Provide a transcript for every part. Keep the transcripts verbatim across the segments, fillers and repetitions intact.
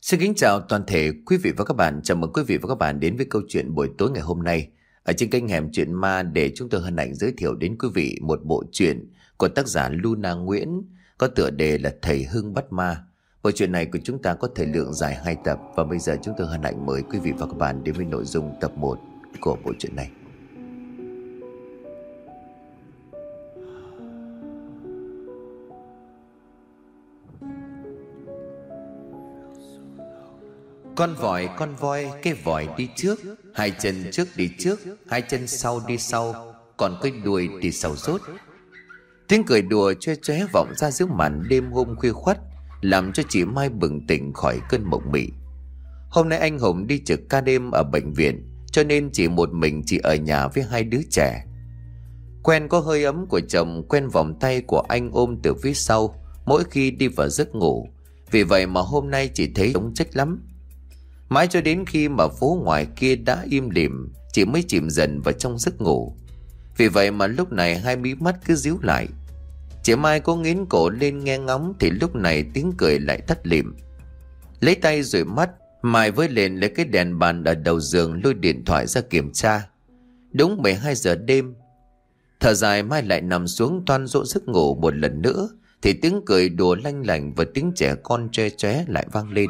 Xin kính chào toàn thể quý vị và các bạn. Chào mừng quý vị và các bạn đến với câu chuyện buổi tối ngày hôm nay ở trên kênh Hẻm Chuyện Ma, để chúng tôi hân hạnh giới thiệu đến quý vị một bộ truyện của tác giả Luna Nguyễn có tựa đề là Thầy Hưng Bắt Ma. Bộ truyện này của chúng ta có thời lượng dài hai tập, và bây giờ chúng tôi hân hạnh mời quý vị và các bạn đến với nội dung tập một của bộ truyện này. Con vòi con voi, cái vòi đi trước, hai chân trước đi trước, hai chân sau đi sau, còn cái đuôi đi sau rốt. Tiếng cười đùa choe choé vọng ra giữa màn đêm hôm khuya khoắt, làm cho chị Mai bừng tỉnh khỏi cơn mộng mị. Hôm nay anh Hùng đi trực ca đêm ở bệnh viện, cho nên chỉ một mình chị ở nhà với hai đứa trẻ. Quen có hơi ấm của chồng, quen vòng tay của anh ôm từ phía sau mỗi khi đi vào giấc ngủ. Vì vậy mà hôm nay chị thấy trống trách lắm. Mãi cho đến khi mà phố ngoài kia đã im lìm, chị mới chìm dần vào trong giấc ngủ. Vì vậy mà lúc này hai mí mắt cứ díu lại. Chị Mai cố nghiến cổ lên nghe ngóng, thì lúc này tiếng cười lại tắt lịm. Lấy tay dụi mắt, Mai với lên lấy cái đèn bàn ở đầu giường, lôi điện thoại ra kiểm tra. Đúng mười hai giờ đêm. Thở dài, Mai lại nằm xuống toan dỗ giấc ngủ một lần nữa, thì tiếng cười đùa lanh lảnh và tiếng trẻ con tre chóe lại vang lên.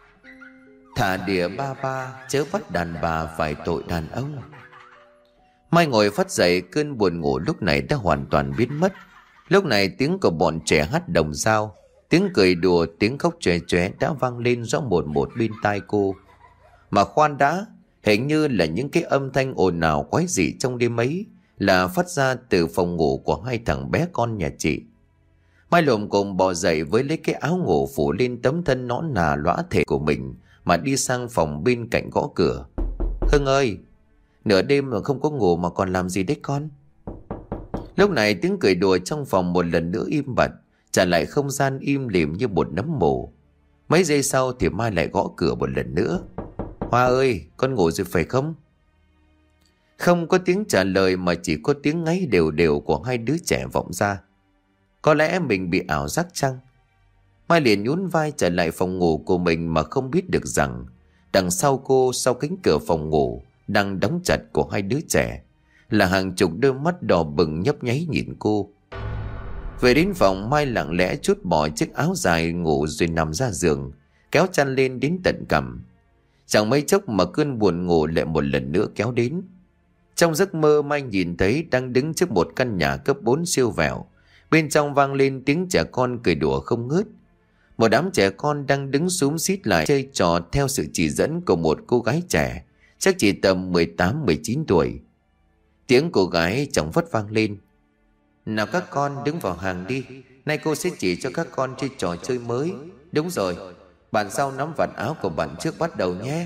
Thả đỉa ba ba, chớ bắt đàn bà phải tội đàn ông. Mai ngồi phát dậy, cơn buồn ngủ lúc này đã hoàn toàn biến mất. Lúc này tiếng của bọn trẻ hát đồng dao, tiếng cười đùa, tiếng khóc chóe chóe đã vang lên rõ một một bên tai cô. Mà khoan đã, hình như là những cái âm thanh ồn ào quái dị trong đêm ấy là phát ra từ phòng ngủ của hai thằng bé con nhà chị. Mai lồm cồm bò dậy với lấy cái áo ngủ phủ lên tấm thân nõn nà lõa thể của mình, mà đi sang phòng bên cạnh gõ cửa. Hưng ơi, nửa đêm mà không có ngủ mà còn làm gì đấy con? Lúc này tiếng cười đùa trong phòng một lần nữa im bặt, trả lại không gian im lìm như một nấm mồ. Mấy giây sau thì Mai lại gõ cửa một lần nữa. Hoa ơi, con ngủ rồi phải không? Không có tiếng trả lời, mà chỉ có tiếng ngáy đều đều của hai đứa trẻ vọng ra. Có lẽ mình bị ảo giác chăng? Mai liền nhún vai trở lại phòng ngủ của mình, mà không biết được rằng đằng sau cô, sau cánh cửa phòng ngủ đang đóng chặt của hai đứa trẻ, là hàng chục đôi mắt đỏ bừng nhấp nháy nhìn cô. Về đến phòng, Mai lặng lẽ trút bỏ chiếc áo dài ngủ rồi nằm ra giường, kéo chăn lên đến tận cằm. Chẳng mấy chốc mà cơn buồn ngủ lại một lần nữa kéo đến. Trong giấc mơ, Mai nhìn thấy đang đứng trước một căn nhà cấp bốn siêu vẹo. Bên trong vang lên tiếng trẻ con cười đùa không ngớt. Một đám trẻ con đang đứng xúm xít lại chơi trò theo sự chỉ dẫn của một cô gái trẻ, chắc chỉ tầm mười tám mười chín tuổi. Tiếng cô gái trong vắt vang lên. Nào các con đứng vào hàng đi, nay cô sẽ chỉ cho các con chơi trò chơi mới. Đúng rồi, bạn sau nắm vạt áo của bạn trước bắt đầu nhé.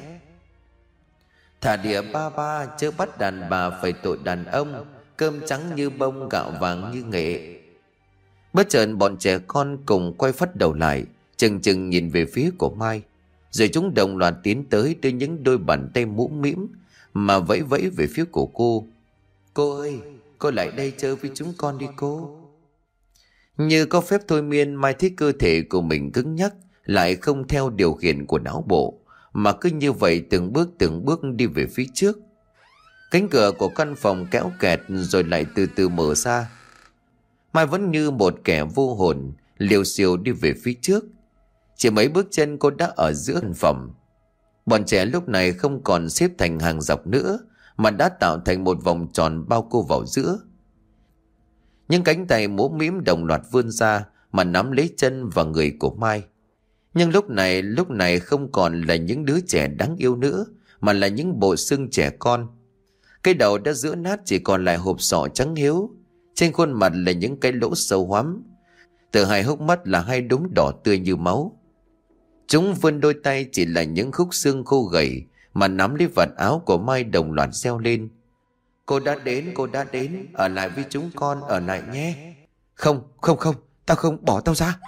Thả đỉa ba ba, chớ bắt đàn bà phải tội đàn ông, cơm trắng như bông, gạo vàng như nghệ. Bất chợt bọn trẻ con cùng quay phắt đầu lại, chừng chừng nhìn về phía của Mai. Rồi chúng đồng loạt tiến tới, đưa những đôi bàn tay mũm mĩm mà vẫy vẫy về phía của cô. Cô ơi, cô lại đây chơi với chúng con đi cô. Như có phép thôi miên, Mai thấy cơ thể của mình cứng nhắc, lại không theo điều khiển của não bộ, mà cứ như vậy từng bước từng bước đi về phía trước. Cánh cửa của căn phòng kéo kẹt rồi lại từ từ mở ra. Mai vẫn như một kẻ vô hồn, liều xiêu đi về phía trước. Chỉ mấy bước chân cô đã ở giữa căn phòng. Bọn trẻ lúc này không còn xếp thành hàng dọc nữa, mà đã tạo thành một vòng tròn bao cô vào giữa. Những cánh tay múa mĩm đồng loạt vươn ra mà nắm lấy chân và người của Mai. Nhưng lúc này, lúc này không còn là những đứa trẻ đáng yêu nữa, mà là những bộ xương trẻ con. Cái đầu đã rữa nát, chỉ còn lại hộp sọ trắng hiếu. Trên khuôn mặt là những cái lỗ sâu hoắm. Từ hai hốc mắt là hai đốm đỏ tươi như máu. Chúng vươn đôi tay chỉ là những khúc xương khô gầy, mà nắm lấy vạt áo của Mai đồng loạt reo lên. Cô đã đến, cô đã đến, ở lại với chúng con, ở lại nhé. Không, không, không, tao không, bỏ tao ra.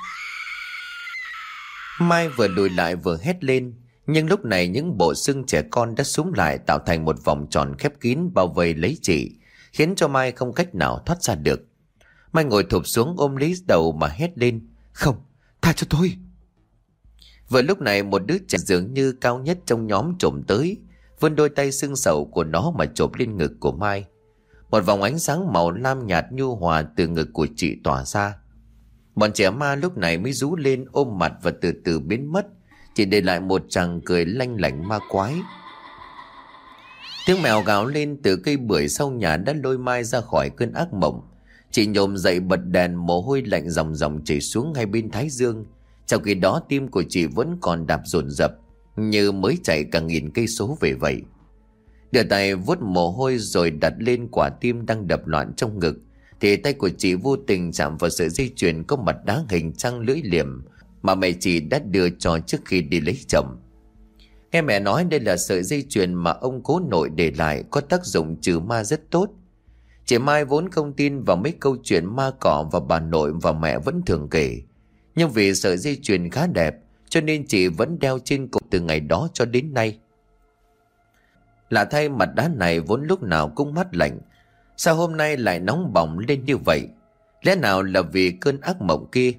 Mai vừa lùi lại vừa hét lên. Nhưng lúc này những bộ xương trẻ con đã xúm lại, tạo thành một vòng tròn khép kín bao vây lấy chị, khiến cho Mai không cách nào thoát ra được. Mai ngồi thụp xuống ôm lấy đầu mà hét lên. Không, tha cho tôi. Vừa lúc này một đứa trẻ dường như cao nhất trong nhóm trồm tới, vươn đôi tay xương sầu của nó mà chộp lên ngực của Mai. Một vòng ánh sáng màu lam nhạt nhu hòa từ ngực của chị tỏa ra. Bọn trẻ ma lúc này mới rú lên ôm mặt và từ từ biến mất, chỉ để lại một tràng cười lanh lảnh ma quái. Tiếng mèo gào lên từ cây bưởi sau nhà đã lôi Mai ra khỏi cơn ác mộng. Chị nhổm dậy bật đèn, mồ hôi lạnh ròng ròng chảy xuống hai bên thái dương. Trong khi đó tim của chị vẫn còn đạp dồn dập, như mới chạy cả nghìn cây số về vậy. Đưa tay vuốt mồ hôi rồi đặt lên quả tim đang đập loạn trong ngực, thì tay của chị vô tình chạm vào sợi dây chuyền có mặt đá hình trăng lưỡi liềm mà mẹ chị đã đưa cho trước khi đi lấy chồng. Nghe mẹ nói đây là sợi dây chuyền mà ông cố nội để lại, có tác dụng trừ ma rất tốt. Chị Mai vốn không tin vào mấy câu chuyện ma cỏ và bà nội và mẹ vẫn thường kể, nhưng vì sợi dây chuyền khá đẹp cho nên chị vẫn đeo trên cổ từ ngày đó cho đến nay. Lạ thay, mặt đá này vốn lúc nào cũng mát lạnh, sao hôm nay lại nóng bỏng lên như vậy? Lẽ nào là vì cơn ác mộng kia?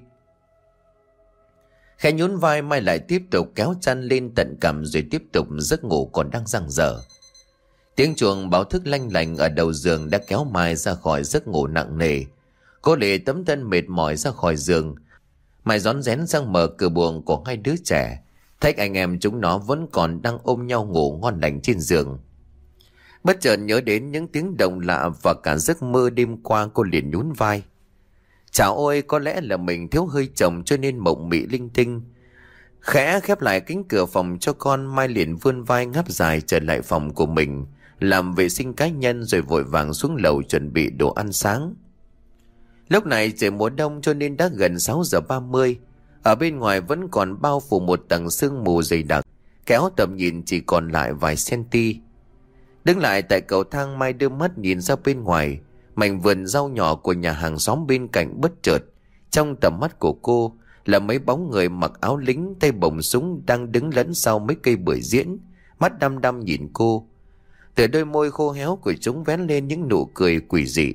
Khẽ nhún vai, Mai lại tiếp tục kéo chăn lên tận cằm rồi tiếp tục giấc ngủ còn đang dang dở. Tiếng chuông báo thức lanh lành ở đầu giường đã kéo Mai ra khỏi giấc ngủ nặng nề. Cô Lệ tấm thân mệt mỏi ra khỏi giường. Mai rón rén sang mở cửa buồng của hai đứa trẻ, thấy anh em chúng nó vẫn còn đang ôm nhau ngủ ngon lành trên giường. Bất chợt nhớ đến những tiếng động lạ và cả giấc mơ đêm qua, cô liền nhún vai. Chào ôi, có lẽ là mình thiếu hơi chồng cho nên mộng mị linh tinh. Khẽ khép lại cánh cửa phòng cho con, Mai liền vươn vai ngáp dài trở lại phòng của mình, làm vệ sinh cá nhân rồi vội vàng xuống lầu chuẩn bị đồ ăn sáng. Lúc này trời mùa đông cho nên đã gần sáu giờ ba mươi. Ở bên ngoài vẫn còn bao phủ một tầng sương mù dày đặc, kéo tầm nhìn chỉ còn lại vài centi. Đứng lại tại cầu thang, Mai đưa mắt nhìn ra bên ngoài. Mảnh vườn rau nhỏ của nhà hàng xóm bên cạnh bất chợt, trong tầm mắt của cô là mấy bóng người mặc áo lính tay bồng súng đang đứng lẫn sau mấy cây bưởi diễn, mắt đăm đăm nhìn cô. Từ đôi môi khô héo của chúng vén lên những nụ cười quỷ dị.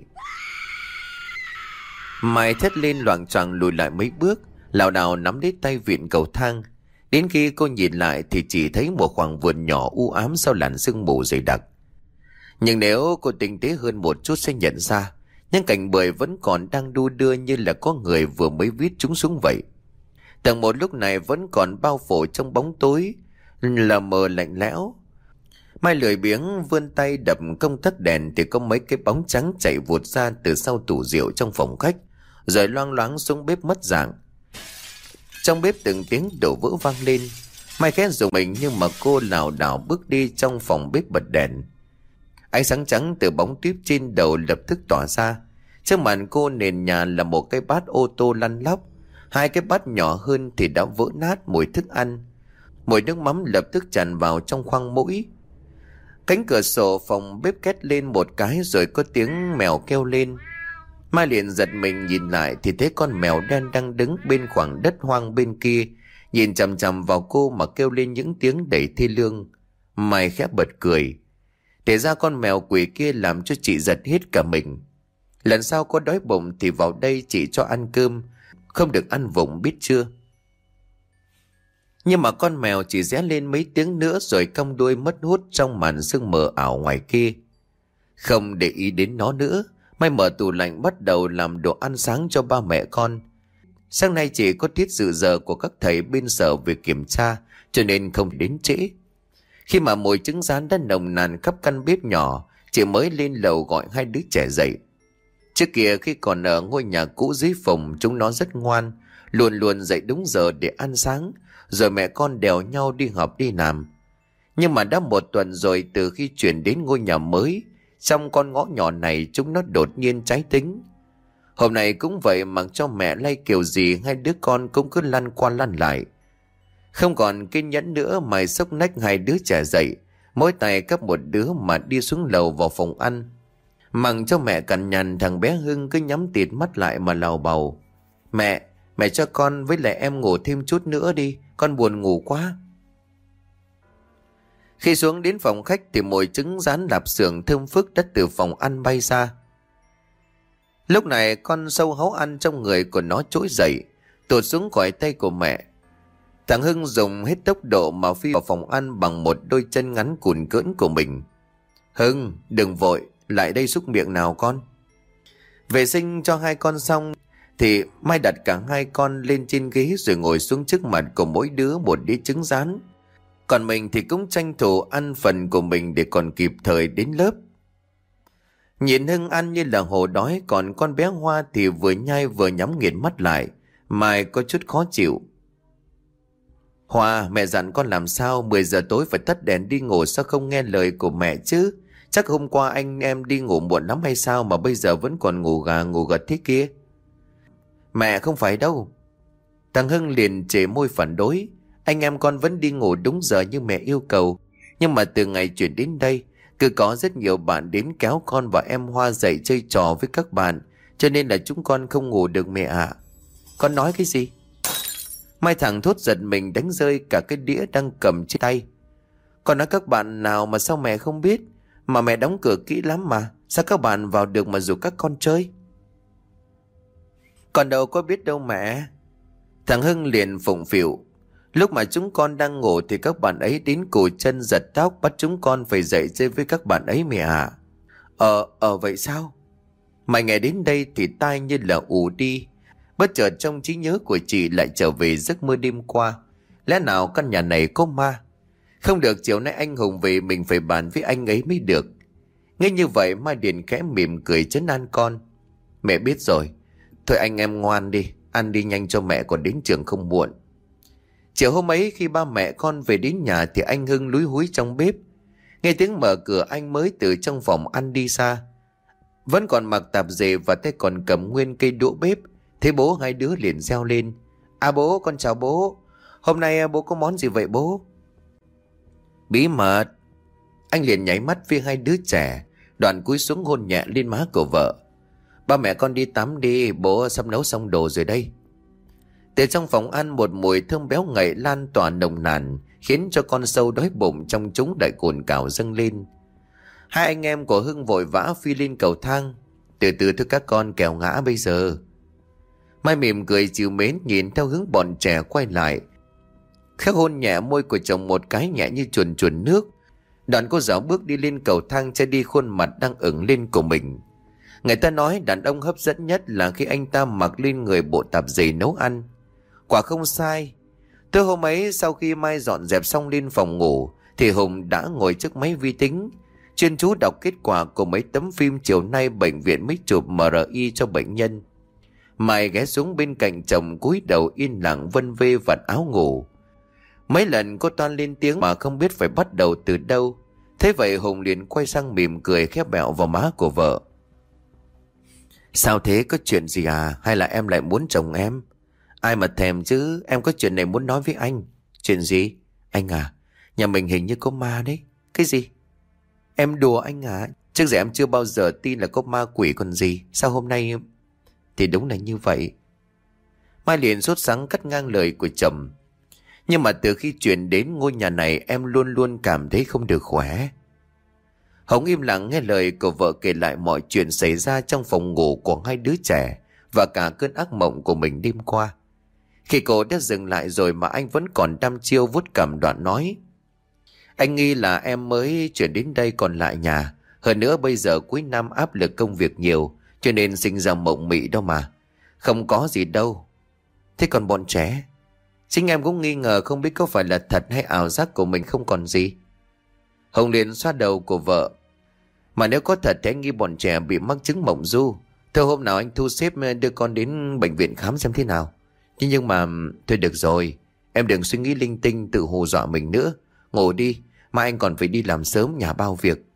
Mai thét lên loạng choạng lùi lại mấy bước, lảo đảo nắm lấy tay vịn cầu thang. Đến khi cô nhìn lại thì chỉ thấy một khoảng vườn nhỏ u ám sau làn sương mù dày đặc. Nhưng nếu cô tinh tế hơn một chút sẽ nhận ra những cành bưởi vẫn còn đang đu đưa như là có người vừa mới viết chúng xuống vậy. Tầng một lúc này vẫn còn bao phủ trong bóng tối lờ mờ lạnh lẽo. Mai lười biếng vươn tay đập công tắc đèn thì có mấy cái bóng trắng chạy vụt ra từ sau tủ rượu trong phòng khách, rồi loang loáng xuống bếp mất dạng. Trong bếp từng tiếng đổ vỡ vang lên. Mai khẽ rùng mình nhưng mà cô lảo đảo bước đi trong phòng bếp bật đèn. Ánh sáng trắng từ bóng tuyết trên đầu lập tức tỏa ra. Trước mặt cô nền nhà là một cái bát ô tô lăn lóc. Hai cái bát nhỏ hơn thì đã vỡ nát mùi thức ăn. Mùi nước mắm lập tức tràn vào trong khoang mũi. Cánh cửa sổ phòng bếp két lên một cái rồi có tiếng mèo kêu lên. Mai liền giật mình nhìn lại thì thấy con mèo đen đang đứng bên khoảng đất hoang bên kia, nhìn chằm chằm vào cô mà kêu lên những tiếng đầy thê lương. Mai khẽ bật cười. Để ra con mèo quỷ kia làm cho chị giật hết cả mình. Lần sau có đói bụng thì vào đây chị cho ăn cơm, không được ăn vụng biết chưa. Nhưng mà con mèo chỉ rẽ lên mấy tiếng nữa rồi cong đuôi mất hút trong màn sương mờ ảo ngoài kia. Không để ý đến nó nữa, Mai mở tủ lạnh bắt đầu làm đồ ăn sáng cho ba mẹ con. Sáng nay chỉ có tiết dự giờ của các thầy bên sở về kiểm tra cho nên không đến trễ. Khi mà mùi trứng rán đã nồng nàn khắp căn bếp nhỏ, chị mới lên lầu gọi hai đứa trẻ dậy. Trước kia khi còn ở ngôi nhà cũ dưới phòng, chúng nó rất ngoan, luôn luôn dậy đúng giờ để ăn sáng, rồi mẹ con đèo nhau đi học đi làm. Nhưng mà đã một tuần rồi từ khi chuyển đến ngôi nhà mới, trong con ngõ nhỏ này chúng nó đột nhiên trái tính. Hôm nay cũng vậy, mặc cho mẹ lay kiểu gì hai đứa con cũng cứ lăn qua lăn lại. Không còn kiên nhẫn nữa, mày xốc nách hai đứa trẻ dậy, mỗi tay cấp một đứa mà đi xuống lầu vào phòng ăn. Mặc cho mẹ cằn nhằn, thằng bé Hưng cứ nhắm tịt mắt lại mà lào bầu. Mẹ, mẹ cho con với lại em ngủ thêm chút nữa đi, con buồn ngủ quá. Khi xuống đến phòng khách thì mùi trứng rán lạp xưởng thơm phức đã từ phòng ăn bay ra. Lúc này con sâu háu ăn trong người của nó trỗi dậy, tuột xuống khỏi tay của mẹ. Thằng Hưng dùng hết tốc độ mà phi vào phòng ăn bằng một đôi chân ngắn cùn cưỡn của mình. Hưng, đừng vội, lại đây xúc miệng nào con. Vệ sinh cho hai con xong thì Mai đặt cả hai con lên trên ghế rồi ngồi xuống trước mặt của mỗi đứa một đĩa trứng rán. Còn mình thì cũng tranh thủ ăn phần của mình để còn kịp thời đến lớp. Nhìn Hưng ăn như là hổ đói, còn con bé Hoa thì vừa nhai vừa nhắm nghiền mắt lại. Mai có chút khó chịu. Hoa, mẹ dặn con làm sao mười giờ tối phải tắt đèn đi ngủ, sao không nghe lời của mẹ chứ? Chắc hôm qua anh em đi ngủ muộn lắm hay sao mà bây giờ vẫn còn ngủ gà ngủ gật thế kia? Mẹ không phải đâu. Thằng Hưng liền trề môi phản đối. Anh em con vẫn đi ngủ đúng giờ như mẹ yêu cầu. Nhưng mà từ ngày chuyển đến đây, cứ có rất nhiều bạn đến kéo con và em Hoa dậy chơi trò với các bạn, cho nên là chúng con không ngủ được mẹ ạ. Con nói cái gì? Mai thằng thốt giật mình đánh rơi cả cái đĩa đang cầm trên tay. Con nói các bạn nào mà sao mẹ không biết? Mà mẹ đóng cửa kỹ lắm mà, sao các bạn vào được mà rủ các con chơi? Con đâu có biết đâu mẹ. Thằng Hưng liền phụng phịu. Lúc mà chúng con đang ngủ thì các bạn ấy đến cù chân giật tóc bắt chúng con phải dậy chơi với các bạn ấy mẹ ạ. Ờ, ờ vậy sao? Mày nghe đến đây thì tai như là ù đi. Bất chợt trong trí nhớ của chị lại trở về giấc mơ đêm qua. Lẽ nào căn nhà này có ma? Không được, chiều nay anh Hùng về mình phải bàn với anh ấy mới được. Nghe như vậy Mai Điền khẽ mỉm cười trấn an con. Mẹ biết rồi. Thôi anh em ngoan đi, ăn đi nhanh cho mẹ còn đến trường không muộn. Chiều hôm ấy khi ba mẹ con về đến nhà thì anh Hưng lúi húi trong bếp. Nghe tiếng mở cửa anh mới từ trong phòng ăn đi xa. Vẫn còn mặc tạp dề và tay còn cầm nguyên cây đũa bếp. Thế bố hai đứa liền reo lên. À bố, con chào bố. Hôm nay bố có món gì vậy bố? Bí mật. Anh liền nháy mắt với hai đứa trẻ, đoạn cúi xuống hôn nhẹ lên má của vợ. Ba mẹ con đi tắm đi, bố sắp nấu xong đồ rồi đây. Từ trong phòng ăn một mùi thơm béo ngậy lan tỏa nồng nàn, khiến cho con sâu đói bụng trong chúng đại cồn cào dâng lên. Hai anh em của Hưng vội vã phi lên cầu thang. Từ từ thôi các con, kẻo ngã bây giờ. Mai mỉm cười trìu mến nhìn theo hướng bọn trẻ quay lại, khẽ hôn nhẹ môi của chồng một cái nhẹ như chuồn chuồn nước. Đoạn cô dạo bước đi lên cầu thang, che đi khuôn mặt đang ửng lên của mình. Người ta nói đàn ông hấp dẫn nhất là khi anh ta mặc lên người bộ tạp dề nấu ăn. Quả không sai. Tối hôm ấy sau khi Mai dọn dẹp xong lên phòng ngủ thì Hùng đã ngồi trước máy vi tính, chuyên chú đọc kết quả của mấy tấm phim chiều nay bệnh viện mới chụp em rờ i cho bệnh nhân. Mai ghé xuống bên cạnh chồng cúi đầu yên lặng vân vê vạt áo ngủ. Mấy lần cô toan lên tiếng mà không biết phải bắt đầu từ đâu. Thế vậy Hùng liền quay sang mỉm cười khép bẹo vào má của vợ. Sao thế, có chuyện gì à? Hay là em lại muốn chồng em? Ai mà thèm chứ, em có chuyện này muốn nói với anh. Chuyện gì? Anh à, nhà mình hình như có ma đấy. Cái gì? Em đùa anh à? Trước giờ em chưa bao giờ tin là có ma quỷ còn gì. Sao hôm nay... Thì đúng là như vậy. Mai liền sốt sắng cắt ngang lời của chồng. Nhưng mà từ khi chuyển đến ngôi nhà này em luôn luôn cảm thấy không được khỏe. Hồng im lặng nghe lời của vợ kể lại mọi chuyện xảy ra trong phòng ngủ của hai đứa trẻ và cả cơn ác mộng của mình đêm qua. Khi cô đã dừng lại rồi mà anh vẫn còn đăm chiêu vuốt cằm đoạn nói. Anh nghi là em mới chuyển đến đây còn lại nhà. Hơn nữa bây giờ cuối năm áp lực công việc nhiều, cho nên sinh ra mộng mị đâu mà. Không có gì đâu. Thế còn bọn trẻ? Chính em cũng nghi ngờ không biết có phải là thật hay ảo giác của mình không còn gì. Hồng liền xoa đầu của vợ. Mà nếu có thật thì anh nghi bọn trẻ bị mắc chứng mộng du. Thôi hôm nào anh thu xếp đưa con đến bệnh viện khám xem thế nào. Nhưng nhưng mà... Thôi được rồi. Em đừng suy nghĩ linh tinh tự hù dọa mình nữa. Ngủ đi. Mai anh còn phải đi làm sớm, nhà bao việc.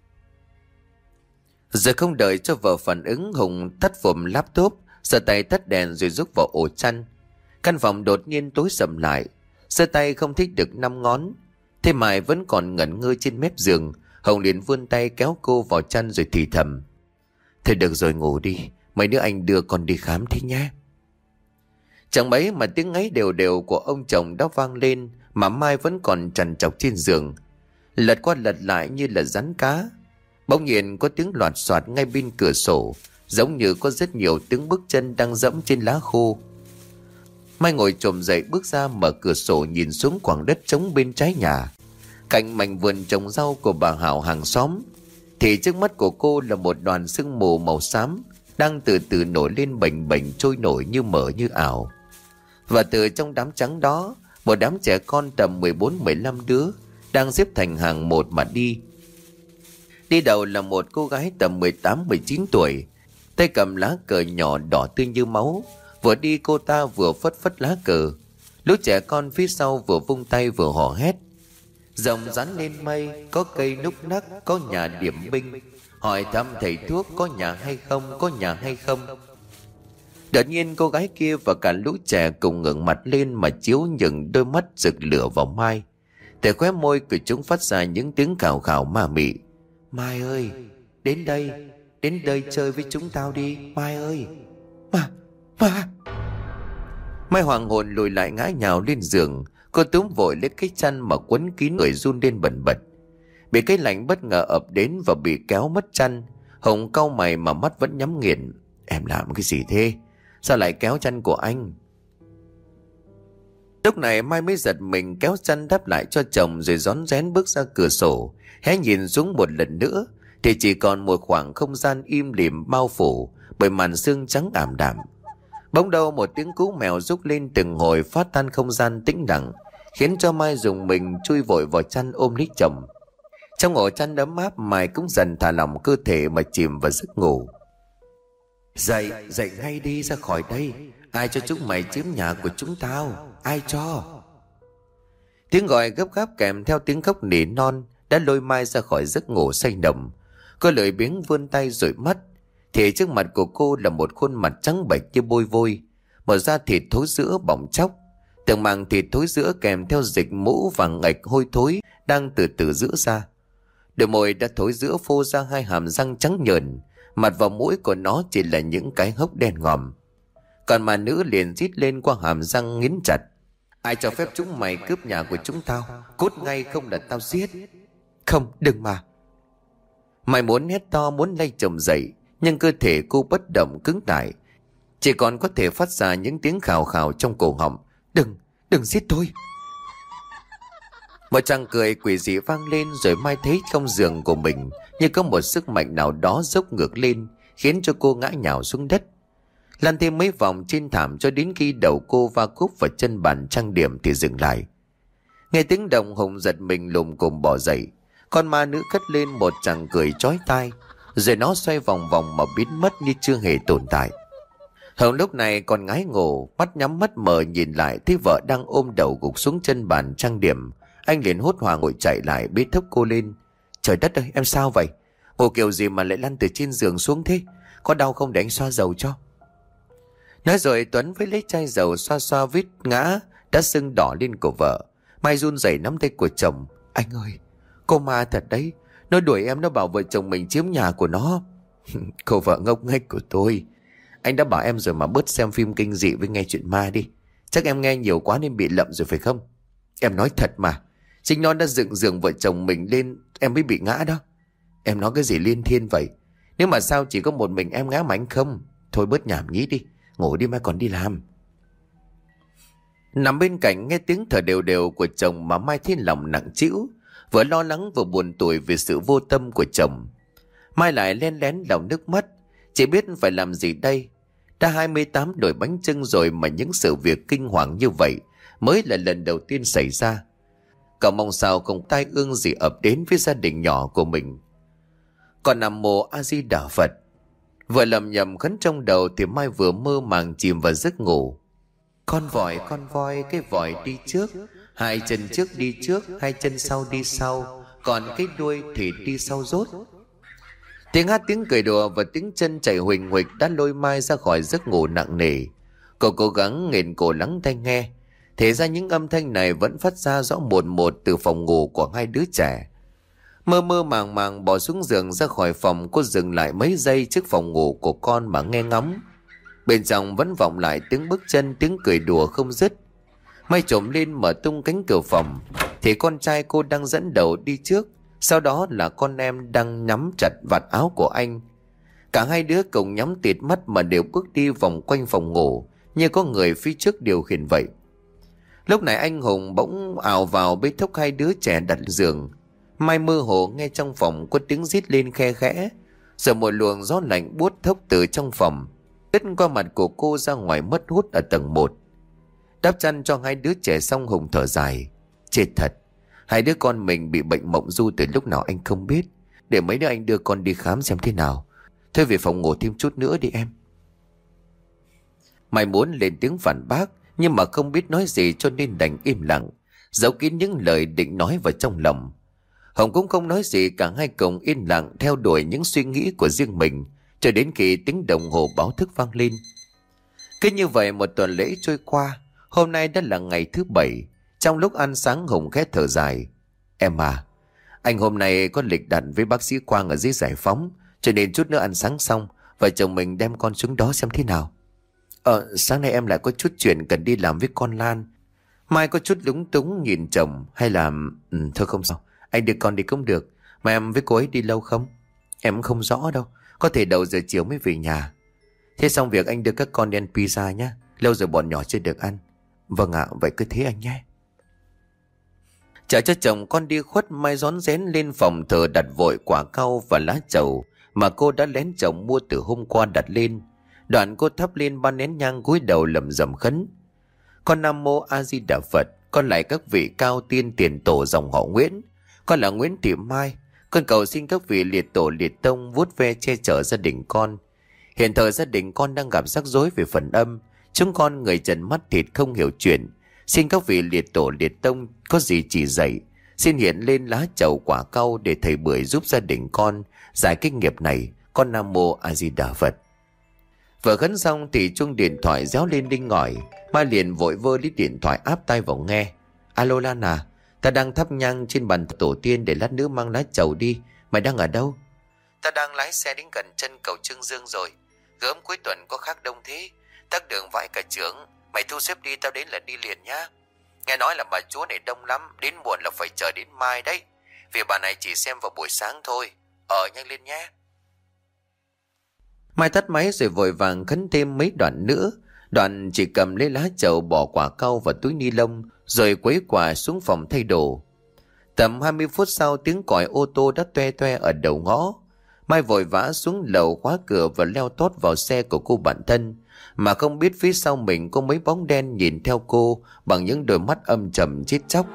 Giờ không đợi cho vợ phản ứng, Hùng tắt phồm laptop, giơ tay tắt đèn rồi rút vào ổ chăn. Căn phòng đột nhiên tối sầm lại. Giơ tay không thích được năm ngón. Thế Mai vẫn còn ngẩn ngơ trên mép giường. Hồng liền vươn tay kéo cô vào chăn rồi thì thầm. Thôi được rồi, ngủ đi. Mấy đứa anh đưa con đi khám thế nhé. Chẳng mấy mà tiếng ngáy đều đều của ông chồng đã vang lên, mà Mai vẫn còn trằn trọc trên giường, lật qua lật lại như là rắn cá. Bỗng nhiên có tiếng loạt soạt ngay bên cửa sổ, giống như có rất nhiều tiếng bước chân đang dẫm trên lá khô. Mai ngồi chồm dậy bước ra mở cửa sổ nhìn xuống khoảng đất trống bên trái nhà, cạnh mảnh vườn trồng rau của bà Hảo hàng xóm. Thì trước mắt của cô là một đoàn sương mù màu xám đang từ từ nổi lên bềnh bềnh, trôi nổi như mờ như ảo. Và từ trong đám trắng đó, một đám trẻ con tầm mười bốn mười lăm đứa đang xếp thành hàng một mà đi. Đi đầu là một cô gái tầm mười tám mười chín tuổi, tay cầm lá cờ nhỏ đỏ tươi như máu. Vừa đi cô ta vừa phất phất lá cờ. Lũ trẻ con phía sau vừa vung tay vừa hò hét: rồng rắn lên mây, có cây núc nắc, có nhà điểm binh. Hỏi thăm thầy thuốc, có nhà hay không, có nhà hay không. Đột nhiên cô gái kia và cả lũ trẻ cùng ngẩng mặt lên mà chiếu những đôi mắt rực lửa vào Mai. Từ khóe môi của chúng phát ra những tiếng khào khào ma mị: Mai ơi, đến đây, đến đây chơi với chúng tao đi, Mai ơi. Ma, ma. Mai hoàng hồn lùi lại ngã nhào lên giường. Cô túm vội lấy cái chăn mà quấn kín người run lên bần bật. Bị cái lạnh bất ngờ ập đến và bị kéo mất chăn. Hồng cau mày mà mắt vẫn nhắm nghiền. Em làm cái gì thế? Sao lại kéo chăn của anh? Lúc này Mai mới giật mình kéo chăn đắp lại cho chồng, rồi rón rén bước ra cửa sổ, hé nhìn xuống một lần nữa thì chỉ còn một khoảng không gian im lìm bao phủ bởi màn sương trắng ảm đạm. Bỗng đâu một tiếng cú mèo rúc lên từng hồi phát tan không gian tĩnh lặng, khiến cho Mai dùng mình chui vội vào chăn ôm lấy chồng. Trong ổ chăn ấm áp, Mai cũng dần thả lỏng cơ thể mà chìm vào giấc ngủ. Dậy, dậy ngay đi, ra khỏi đây. Ai cho chúng mày chiếm nhà của chúng tao? Ai cho? Tiếng gọi gấp gáp kèm theo tiếng khóc nỉ non đã lôi Mai ra khỏi giấc ngủ say nồng. Cô lười biếng vươn tay rồi mắt, thì trước mặt của cô là một khuôn mặt trắng bệch như bôi vôi, một da thịt thối rữa bỏng chóc, từng màng thịt thối rữa kèm theo dịch mũ vàng ngạch hôi thối đang từ từ rữa ra. Đôi môi đã thối rữa phô ra hai hàm răng trắng nhợn, mặt và mũi của nó chỉ là những cái hốc đen ngòm. Còn mà nữ liền rít lên qua hàm răng nghiến chặt: Ai cho phép chúng mày cướp nhà của chúng tao? Cút ngay không là tao giết. Không, đừng mà. Mày muốn hét to, muốn lay chồng dậy, nhưng cơ thể cô bất động cứng lại, chỉ còn có thể phát ra những tiếng khào khào trong cổ họng. Đừng, đừng giết tôi. Một tràng cười quỷ dị vang lên, rồi Mai thấy trong giường của mình như có một sức mạnh nào đó dốc ngược lên, khiến cho cô ngã nhào xuống đất, lăn thêm mấy vòng trên thảm cho đến khi đầu cô va cúp vào chân bàn trang điểm thì dừng lại. Nghe tiếng động, Hùng giật mình lùm cùm bỏ dậy. Con ma nữ cất lên một tràng cười chói tai, rồi nó xoay vòng vòng mà biến mất như chưa hề tồn tại. Hồng lúc này còn ngái ngủ, mắt nhắm mắt mờ nhìn lại thấy vợ đang ôm đầu gục xuống chân bàn trang điểm. Anh liền hốt hoảng ngồi chạy lại bế thốc cô lên. Trời đất ơi, em sao vậy? Ngủ kiểu gì mà lại lăn từ trên giường xuống thế? Có đau không để anh xoa dầu cho? Nói rồi Tuấn với lấy chai dầu xoa xoa vết ngã đã sưng đỏ lên của vợ. Mai run rẩy nắm tay của chồng. Anh ơi, cô ma thật đấy. Nó đuổi em, nó bảo vợ chồng mình chiếm nhà của nó. Cô vợ ngốc nghếch của tôi. Anh đã bảo em rồi mà bớt xem phim kinh dị với nghe chuyện ma đi. Chắc em nghe nhiều quá nên bị lậm rồi phải không? Em nói thật mà. Chính nó đã dựng giường vợ chồng mình lên, em mới bị ngã đó. Em nói cái gì liên thiên vậy? Nếu mà sao chỉ có một mình em ngã mà anh không? Thôi bớt nhảm nhí đi, ngủ đi mai còn đi làm. Nằm bên cạnh nghe tiếng thở đều đều của chồng mà Mai thấy lòng nặng trĩu, vừa lo lắng vừa buồn tủi vì sự vô tâm của chồng. Mai lại len lén lau nước mắt, chỉ biết phải làm gì đây. Đã hai mươi tám nồi bánh chưng rồi mà những sự việc kinh hoàng như vậy mới là lần đầu tiên xảy ra. Cậu mong sao không tai ương gì ập đến với gia đình nhỏ của mình. Còn Nam Mô A Di Đà Phật, vừa lầm nhầm khấn trong đầu thì Mai vừa mơ màng chìm vào giấc ngủ. Con vòi con voi, cái vòi đi trước, hai chân trước đi trước, hai chân sau đi sau, còn cái đuôi thì đi sau rốt. Tiếng hát, tiếng cười đùa và tiếng chân chạy huỳnh huỳnh đã lôi Mai ra khỏi giấc ngủ nặng nề. Cô cố gắng nghền cổ lắng tai nghe, thế ra những âm thanh này vẫn phát ra rõ một một từ phòng ngủ của hai đứa trẻ. Mơ mơ màng màng bỏ xuống giường ra khỏi phòng, cô dừng lại mấy giây trước phòng ngủ của con mà nghe ngóng. Bên trong vẫn vọng lại tiếng bước chân, tiếng cười đùa không dứt. Mai trộm lên mở tung cánh cửa phòng thì con trai cô đang dẫn đầu đi trước, sau đó là con em đang nắm chặt vạt áo của anh. Cả hai đứa cùng nhắm tịt mắt mà đều bước đi vòng quanh phòng ngủ như có người phía trước điều khiển vậy. Lúc này anh Hùng bỗng ào vào bế thốc hai đứa trẻ đặt giường. Mai mơ hồ nghe trong phòng có tiếng rít lên khe khẽ, rồi một luồng gió lạnh buốt thốc từ trong phòng lướt qua mặt của cô ra ngoài mất hút ở tầng một. Đắp chăn cho hai đứa trẻ xong, Hùng thở dài. Chết thật, hai đứa con mình bị bệnh mộng du từ lúc nào anh không biết. Để mấy đứa anh đưa con đi khám xem thế nào. Thôi về phòng ngủ thêm chút nữa đi em. Mai muốn lên tiếng phản bác, nhưng mà không biết nói gì cho nên đành im lặng, giấu kín những lời định nói vào trong lòng. Hồng cũng không nói gì, cả hai cùng yên lặng theo đuổi những suy nghĩ của riêng mình, cho đến khi tiếng đồng hồ báo thức vang lên. Cứ như vậy một tuần lễ trôi qua. Hôm nay đã là ngày thứ bảy. Trong lúc ăn sáng, Hùng khẽ thở dài. Em à, anh hôm nay có lịch đặt với bác sĩ Quang ở dưới Giải Phóng, cho nên chút nữa ăn sáng xong vợ chồng mình đem con xuống đó xem thế nào. Ờ sáng nay em lại có chút chuyện cần đi làm với con Lan. Mai có chút lúng túng nhìn chồng. Hay là ừ, thôi không sao, anh đưa con đi cũng được. Mà em với cô ấy đi lâu không? Em không rõ đâu, có thể đầu giờ chiều mới về nhà. Thế xong việc anh đưa các con đi ăn pizza nhé, lâu rồi bọn nhỏ chưa được ăn. Vâng ạ, vậy cứ thế anh nhé. Chờ cho chồng con đi khuất, Mai rón rén lên phòng thờ đặt vội quả cau và lá trầu mà cô đã lén chồng mua từ hôm qua đặt lên. Đoạn cô thắp lên ba nén nhang cúi đầu lẩm rẩm khấn. Con Nam Mô A Di Đà Phật, con lại các vị cao tiên tiền tổ dòng họ Nguyễn. Con là Nguyễn Thị Mai. Con cầu xin các vị liệt tổ liệt tông vuốt ve che chở gia đình con. Hiện thời gia đình con đang gặp rắc rối về phần âm. Chúng con người trần mắt thịt không hiểu chuyện. Xin các vị liệt tổ liệt tông có gì chỉ dạy. Xin hiện lên lá trầu quả cau để thầy Bưởi giúp gia đình con giải cái nghiệp này. Con Nam Mô A Di Đà Phật. Vừa khấn xong thì chuông điện thoại réo lên đinh ngỏi. Mai liền vội vơ lấy điện thoại áp tai vào nghe. Alo Lan à, ta đang thắp nhang trên bàn tổ tiên để lát nữa mang lá trầu đi. Mày đang ở đâu? Ta đang lái xe đến gần chân cầu Trương Dương rồi. Gớm cuối tuần có khác đông thế, tắc đường vãi cả trưởng. Mày thu xếp đi, tao đến là đi liền nhá. Nghe nói là bà chúa này đông lắm, đến muộn là phải chờ đến mai đấy. Vì bà này chỉ xem vào buổi sáng thôi. Ờ nhanh lên nhé. Mai tắt máy rồi vội vàng khấn thêm mấy đoạn nữa. Đoạn chỉ cầm lấy lá trầu bỏ quả cau vào túi ni lông rồi quấy quả xuống phòng thay đồ. Tầm hai mươi phút sau, tiếng còi ô tô đã toe toe ở đầu ngõ. Mai vội vã xuống lầu khóa cửa và leo tót vào xe của cô bạn thân, mà không biết phía sau mình có mấy bóng đen nhìn theo cô bằng những đôi mắt âm trầm chết chóc.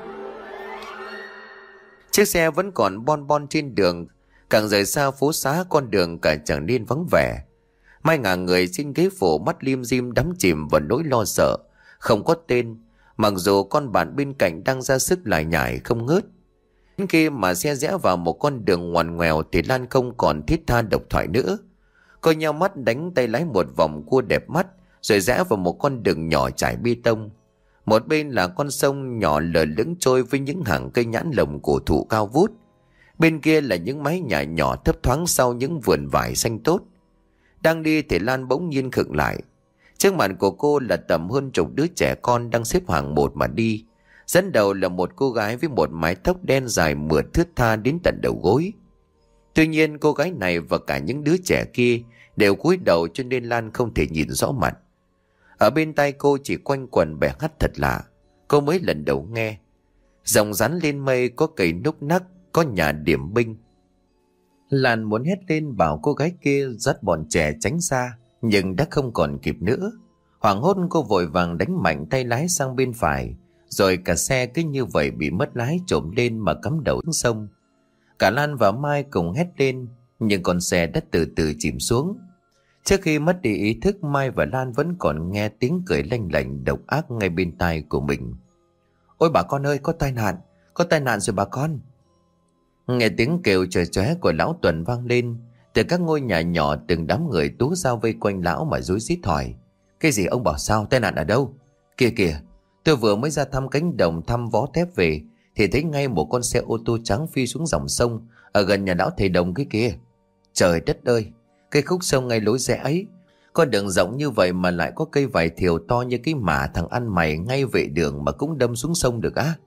Chiếc xe vẫn còn bon bon trên đường. Càng rời xa phố xá, con đường cả trở nên vắng vẻ. Mai ngả người trên ghế phụ, mắt lim dim đắm chìm vào nỗi lo sợ không có tên, mặc dù con bạn bên cạnh đang ra sức lải nhải không ngớt. Đến khi mà xe rẽ vào một con đường ngoằn ngoèo thì Lan không còn thiết tha độc thoại nữa. Cô nheo mắt đánh tay lái một vòng cua đẹp mắt, rồi rẽ vào một con đường nhỏ trải bê tông. Một bên là con sông nhỏ lờ lững trôi với những hàng cây nhãn lồng cổ thụ cao vút. Bên kia là những mái nhà nhỏ thấp thoáng sau những vườn vải xanh tốt. Đang đi thì Lan bỗng nhiên khựng lại. Trước mặt của cô là tầm hơn chục đứa trẻ con đang xếp hàng một mà đi. Dẫn đầu là một cô gái với một mái tóc đen dài mượt thướt tha đến tận đầu gối. Tuy nhiên cô gái này và cả những đứa trẻ kia đều cúi đầu cho nên Lan không thể nhìn rõ mặt. Ở bên tai cô chỉ quanh quẩn bài hát thật lạ. Cô mới lần đầu nghe. Rồng rắn lên mây, có cây núc nắc, có nhà điểm binh. Lan muốn hét lên bảo cô gái kia dắt bọn trẻ tránh xa, nhưng đã không còn kịp nữa. Hoảng hốt cô vội vàng đánh mạnh tay lái sang bên phải, rồi cả xe cứ như vậy bị mất lái trồm lên mà cắm đầu xuống sông. Cả Lan và Mai cùng hét lên, nhưng con xe đã từ từ chìm xuống. Trước khi mất đi ý thức, Mai và Lan vẫn còn nghe tiếng cười lanh lảnh độc ác ngay bên tai của mình. Ôi bà con ơi, có tai nạn, có tai nạn rồi bà con. Nghe tiếng kêu trời chóe của lão Tuần vang lên. Từ các ngôi nhà nhỏ từng đám người tú dao vây quanh lão mà rối rít hỏi. Cái gì ông bảo sao, tai nạn ở đâu? Kìa kìa, tôi vừa mới ra thăm cánh đồng thăm vó thép về thì thấy ngay một con xe ô tô trắng phi xuống dòng sông ở gần nhà lão thầy Đồng cái kia. Trời đất ơi, cái khúc sông ngay lối rẽ ấy, con đường rộng như vậy mà lại có cây vải thiều to như cái mả thằng ăn mày ngay vệ đường mà cũng đâm xuống sông được á.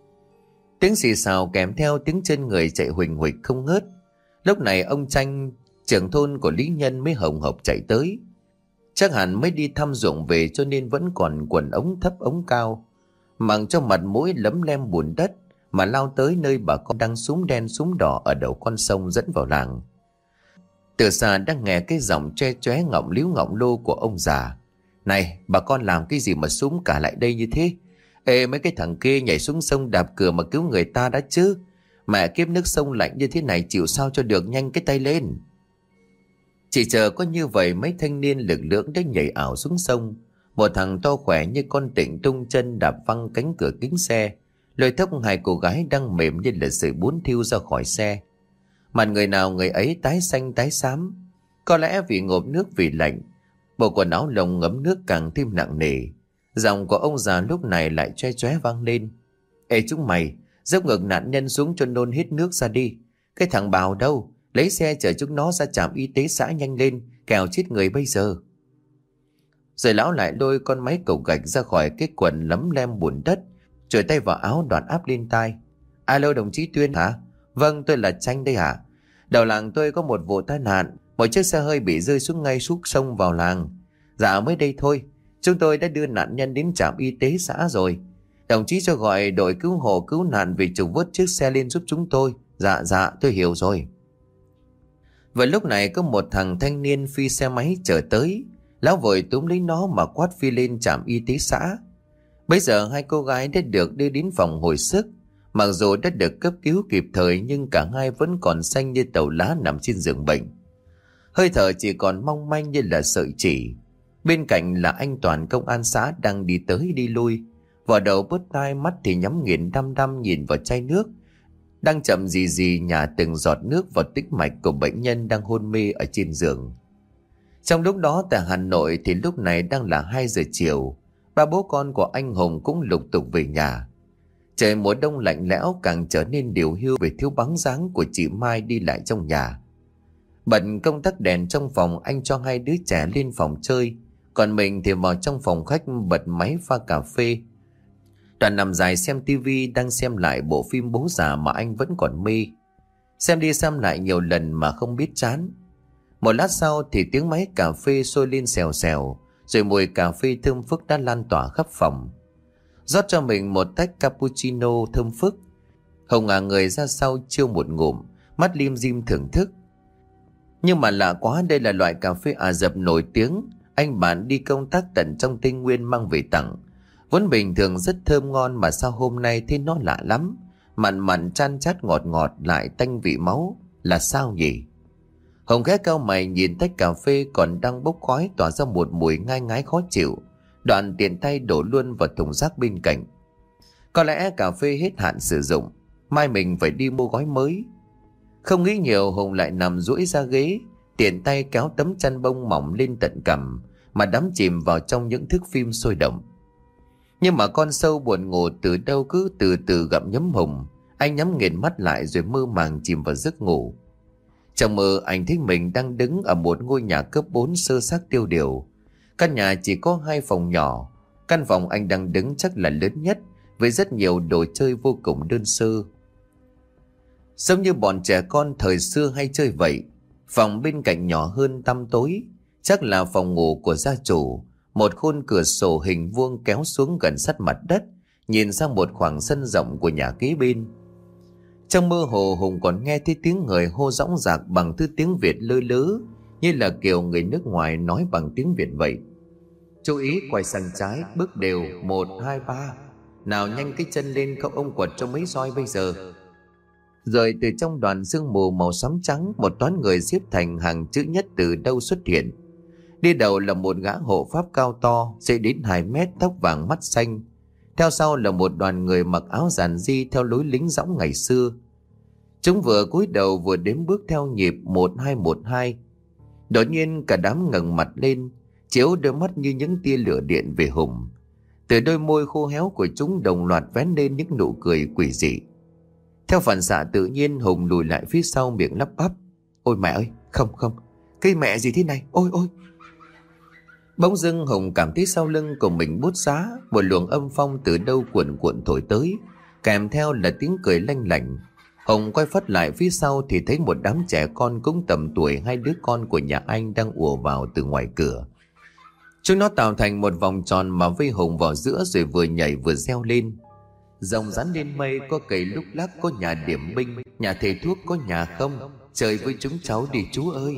Tiếng xì xào kèm theo tiếng chân người chạy huỳnh huỳnh không ngớt. Lúc này ông Tranh, trưởng thôn của Lý Nhân mới hồng hộc chạy tới. Chắc hẳn mới đi thăm ruộng về cho nên vẫn còn quần ống thấp ống cao, mặc cho mặt mũi lấm lem bùn đất mà lao tới nơi bà con đang súm đen súm đỏ ở đầu con sông dẫn vào làng. Từ xa đang nghe cái giọng tre chóe ngọng líu ngọng lô của ông già. Này, bà con làm cái gì mà súm cả lại đây như thế? Ê, mấy cái thằng kia nhảy xuống sông đạp cửa mà cứu người ta đã chứ. Mẹ kiếp, nước sông lạnh như thế này chịu sao cho được, nhanh cái tay lên. Chỉ chờ có như vậy mấy thanh niên lực lưỡng đã nhảy ảo xuống sông. Một thằng to khỏe như con tịnh tung chân đạp văng cánh cửa kính xe, lôi thốc hai cô gái đang mềm như là sợi bún thiêu ra khỏi xe. Mặt người nào người ấy tái xanh tái xám, có lẽ vì ngộp nước vì lạnh. Bộ quần áo lồng ngấm nước càng thêm nặng nề. Giọng của ông già lúc này lại choe choé vang lên. Ê chúng mày, dốc ngược nạn nhân xuống cho nôn hết nước ra đi. Cái thằng Bào đâu, lấy xe chở chúng nó ra trạm y tế xã nhanh lên, kẻo chết người bây giờ. Rồi lão lại lôi con máy cẩu gạch ra khỏi cái quần lấm lem bùn đất, chổi tay vào áo đoạn áp lên tai. Alo đồng chí Tuyên hả? Vâng, tôi là Tranh đây hả? Đầu làng tôi có một vụ tai nạn, một chiếc xe hơi bị rơi xuống ngay xuống sông vào làng. Dạ mới đây thôi, chúng tôi đã đưa nạn nhân đến trạm y tế xã rồi. Đồng chí cho gọi đội cứu hộ cứu nạn về trục vớt chiếc xe lên giúp chúng tôi. Dạ dạ tôi hiểu rồi. Và lúc này có một thằng thanh niên phi xe máy chở tới. Lão vội túm lấy nó mà quát phi lên trạm y tế xã. Bây giờ hai cô gái đã được đưa đến phòng hồi sức. Mặc dù đã được cấp cứu kịp thời nhưng cả hai vẫn còn xanh như tàu lá nằm trên giường bệnh. Hơi thở chỉ còn mong manh như là sợi chỉ. Bên cạnh là anh Toàn công an xã đang đi tới đi lui. Vào đầu bứt tai, mắt thì nhắm nghiền đăm đăm nhìn vào chai nước đang chậm gì gì nhả từng giọt nước vào tĩnh mạch của bệnh nhân đang hôn mê ở trên giường. Trong lúc đó tại Hà Nội thì lúc này đang là hai giờ chiều. Ba bố con của anh Hùng cũng lục tục về nhà. Trời mùa đông lạnh lẽo càng trở nên điều hưu về thiếu bóng dáng của chị Mai đi lại trong nhà. Bận công tắc đèn trong phòng, anh cho hai đứa trẻ lên phòng chơi, còn mình thì vào trong phòng khách bật máy pha cà phê. Toàn nằm dài xem tivi, đang xem lại bộ phim Bố Già mà anh vẫn còn mê. Xem đi xem lại nhiều lần mà không biết chán. Một lát sau thì tiếng máy cà phê sôi lên xèo xèo, rồi mùi cà phê thơm phức đã lan tỏa khắp phòng. Rót cho mình một tách cappuccino thơm phức. Hồng ngả người ra sau chiêu một ngụm, mắt lim dim thưởng thức. Nhưng mà lạ quá, đây là loại cà phê Ả Rập nổi tiếng anh bạn đi công tác tận trong Tây Nguyên mang về tặng. Vốn bình thường rất thơm ngon mà sao hôm nay thấy nó lạ lắm. Mặn mặn chan chát ngọt ngọt lại tanh vị máu. Là sao nhỉ? Hồng ghé cau mày nhìn tách cà phê còn đang bốc khói tỏa ra một mùi ngai ngái khó chịu. Đoạn tiện tay đổ luôn vào thùng rác bên cạnh. Có lẽ cà phê hết hạn sử dụng, mai mình phải đi mua gói mới. Không nghĩ nhiều, Hùng lại nằm duỗi ra ghế, tiện tay kéo tấm chăn bông mỏng lên tận cằm mà đắm chìm vào trong những thước phim sôi động. Nhưng mà con sâu buồn ngủ từ đâu cứ từ từ gặm nhấm Hùng. Anh nhắm nghiền mắt lại rồi mơ màng chìm vào giấc ngủ. Trong mơ anh thấy mình đang đứng ở một ngôi nhà cấp bốn sơ xác tiêu điều. Căn nhà chỉ có hai phòng nhỏ. Căn phòng anh đang đứng chắc là lớn nhất, với rất nhiều đồ chơi vô cùng đơn sơ, giống như bọn trẻ con thời xưa hay chơi vậy. Phòng bên cạnh nhỏ hơn tăm tối, chắc là phòng ngủ của gia chủ. Một khuôn cửa sổ hình vuông kéo xuống gần sát mặt đất, nhìn sang một khoảng sân rộng của nhà kế bên. Trong mơ hồ, Hùng còn nghe thấy tiếng người hô dõng dạc bằng thứ tiếng Việt lơ lớ, như là kiểu người nước ngoài nói bằng tiếng Việt vậy. Chú ý quay sang trái, bước đều, một, hai, ba. Nào nhanh cái chân lên, không ông quật cho mấy roi bây giờ. Rồi từ trong đoàn sương mù màu xám trắng, một toán người xếp thành hàng chữ nhất từ đâu xuất hiện. Đi đầu là một gã hộ pháp cao to, dậy đến hai mét, tóc vàng mắt xanh. Theo sau là một đoàn người mặc áo giản di theo lối lính dõng ngày xưa. Chúng vừa cúi đầu vừa đếm bước theo nhịp một hai một hai. Đột nhiên cả đám ngẩng mặt lên, chiếu đôi mắt như những tia lửa điện về Hùng. Từ đôi môi khô héo của chúng đồng loạt vén lên những nụ cười quỷ dị. Theo phản xạ tự nhiên, Hùng lùi lại phía sau miệng lắp bắp: Ôi mẹ ơi, không không, cái mẹ gì thế này, ôi ôi. Bỗng dưng Hùng cảm thấy sau lưng của mình bút giá, một luồng âm phong từ đâu cuộn cuộn thổi tới, kèm theo là tiếng cười lanh lảnh. Hùng quay phắt lại phía sau thì thấy một đám trẻ con cũng tầm tuổi hai đứa con của nhà anh đang ùa vào từ ngoài cửa. Chúng nó tạo thành một vòng tròn mà vây Hùng vào giữa, rồi vừa nhảy vừa reo lên. Rồng rắn lên mây, có cầy lúc lắc, có nhà điểm binh, nhà thầy thuốc, có nhà không. Chơi với chúng cháu đi chú ơi.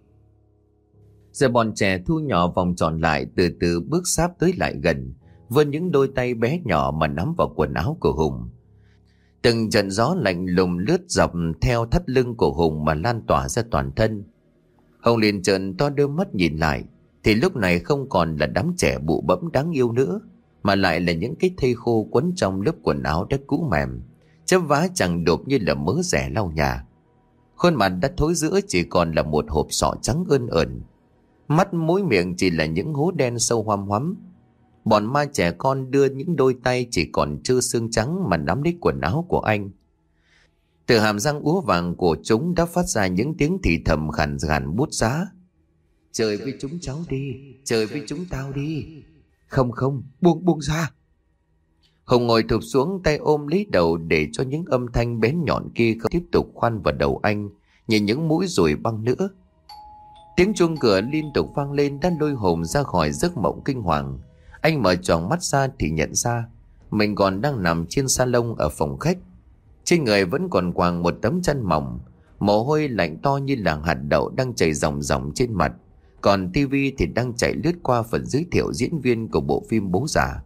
Rồi bọn trẻ thu nhỏ vòng tròn lại, từ từ bước sáp tới lại gần, vươn những đôi tay bé nhỏ mà nắm vào quần áo của Hùng. Từng trận gió lạnh lùng lướt dọc theo thắt lưng của Hùng mà lan tỏa ra toàn thân. Hùng liền trợn to đôi mắt nhìn lại, thì lúc này không còn là đám trẻ bụ bẫm đáng yêu nữa, mà lại là những cái thây khô quấn trong lớp quần áo đã cũ mềm, chớp vá chẳng đột như là mớ rẻ lau nhà. Khuôn mặt đã thối rữa chỉ còn là một hộp sọ trắng ươn ởn, mắt mũi miệng chỉ là những hố đen sâu hoăm hoắm. Bọn ma trẻ con đưa những đôi tay chỉ còn trơ xương trắng mà nắm lấy quần áo của anh. Từ hàm răng úa vàng của chúng đã phát ra những tiếng thì thầm khàn khàn bút giá. Chơi với chúng cháu đi, chơi với chúng tao đi. Không không, buông buông ra. Hùng ngồi thụp xuống, tay ôm lấy đầu để cho những âm thanh bén nhọn kia không tiếp tục khoan vào đầu anh như những mũi dùi băng nữa. Tiếng chuông cửa liên tục vang lên đã lôi Hùng ra khỏi giấc mộng kinh hoàng. Anh mở tròn mắt ra thì nhận ra mình còn đang nằm trên salon ở phòng khách. Trên người vẫn còn quàng một tấm chăn mỏng, mồ hôi lạnh to như là hạt đậu đang chảy ròng ròng trên mặt. Còn tivi thì đang chạy lướt qua phần giới thiệu diễn viên của bộ phim Bố Già.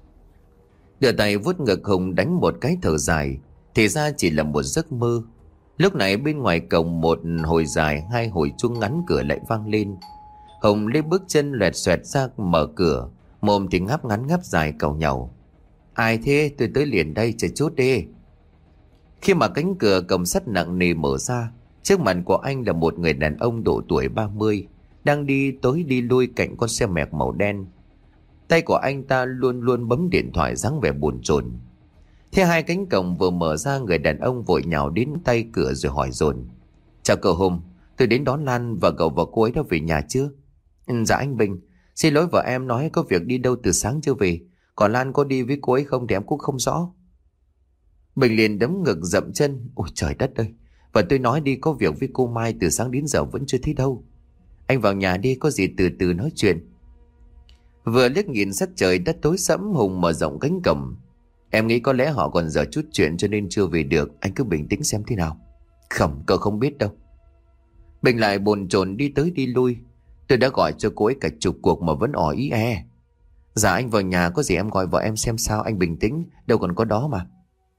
Đưa tay vuốt ngực Hùng đánh một cái thở dài, thì ra chỉ là một giấc mơ. Lúc này bên ngoài cổng một hồi dài, hai hồi chuông ngắn cửa lại vang lên. Hùng lấy bước chân loẹt xoẹt ra mở cửa, mồm thì ngáp ngắn ngáp dài càu nhàu. Ai thế? Tôi tới liền đây, chờ chút đi. Khi mà cánh cửa cổng sắt nặng nề mở ra, trước mặt của anh là một người đàn ông độ tuổi ba mươi, đang đi tới đi lui cạnh con xe mẹc màu đen. Tay của anh ta luôn luôn bấm điện thoại dáng vẻ buồn chồn. Thế hai cánh cổng vừa mở ra, người đàn ông vội nhào đến tay cửa rồi hỏi dồn: Chào cậu Hùng, tôi đến đón Lan và cậu và cô ấy đã về nhà chưa? Ừ, dạ anh Bình, xin lỗi vợ em nói có việc đi đâu từ sáng chưa về. Còn Lan có đi với cô ấy không thì em cũng không rõ. Bình liền đấm ngực dậm chân: Ôi trời đất ơi, và tôi nói đi có việc với cô Mai từ sáng đến giờ vẫn chưa thấy đâu. Anh vào nhà đi, có gì từ từ nói chuyện. Vừa liếc nhìn sắc trời đất tối sẫm, Hùng mở rộng cánh cổng. Em nghĩ có lẽ họ còn dở chút chuyện cho nên chưa về được. Anh cứ bình tĩnh xem thế nào. Không, cậu không biết đâu. Bình lại bồn chồn đi tới đi lui. Tôi đã gọi cho cô ấy cả chục cuộc mà vẫn ỏ ý e. Dạ anh vào nhà, có gì em gọi vợ em xem sao. Anh bình tĩnh, đâu còn có đó mà.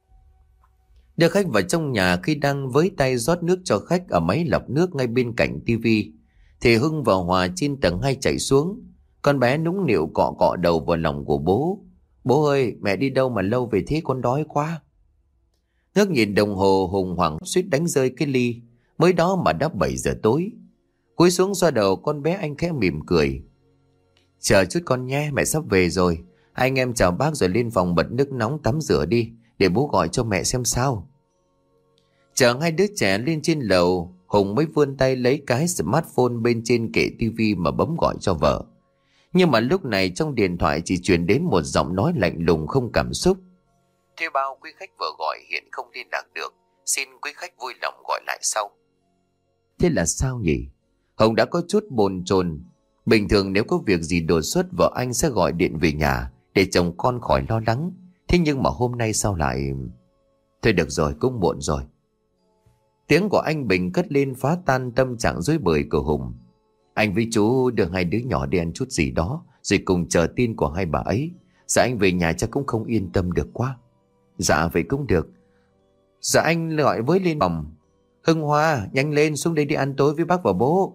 Đưa khách vào trong nhà, khi đang với tay rót nước cho khách ở máy lọc nước ngay bên cạnh tivi, thì Hưng và Hòa trên tầng hai chạy xuống. Con bé nũng nịu cọ cọ đầu vào lòng của bố. Bố ơi, mẹ đi đâu mà lâu về thế, con đói quá. Ngước nhìn đồng hồ, Hùng hoảng suýt đánh rơi cái ly. Mới đó mà đã bảy giờ tối. Cúi xuống xoa đầu con bé, anh khẽ mỉm cười. Chờ chút con nhé, mẹ sắp về rồi. Anh em chào bác rồi lên phòng bật nước nóng tắm rửa đi, để bố gọi cho mẹ xem sao. Chờ hai đứa trẻ lên trên lầu, Hùng mới vươn tay lấy cái smartphone bên trên kệ tivi mà bấm gọi cho vợ. Nhưng mà lúc này trong điện thoại chỉ truyền đến một giọng nói lạnh lùng không cảm xúc. Thuê bao quý khách vừa gọi hiện không liên lạc được, xin quý khách vui lòng gọi lại sau. Thế là sao nhỉ? Hùng đã có chút bồn chồn. Bình thường nếu có việc gì đột xuất, vợ anh sẽ gọi điện về nhà để chồng con khỏi lo lắng. Thế nhưng mà hôm nay sao lại... Thôi được rồi, cũng muộn rồi. Tiếng của anh Bình cất lên phá tan tâm trạng rối bời của Hùng. Anh với chú đưa hai đứa nhỏ đi ăn chút gì đó, rồi cùng chờ tin của hai bà ấy. Dạ anh về nhà chắc cũng không yên tâm được quá. Dạ vậy cũng được. Dạ anh gọi với lên phòng. Hưng Hoa, nhanh lên xuống đây đi ăn tối với bác và bố.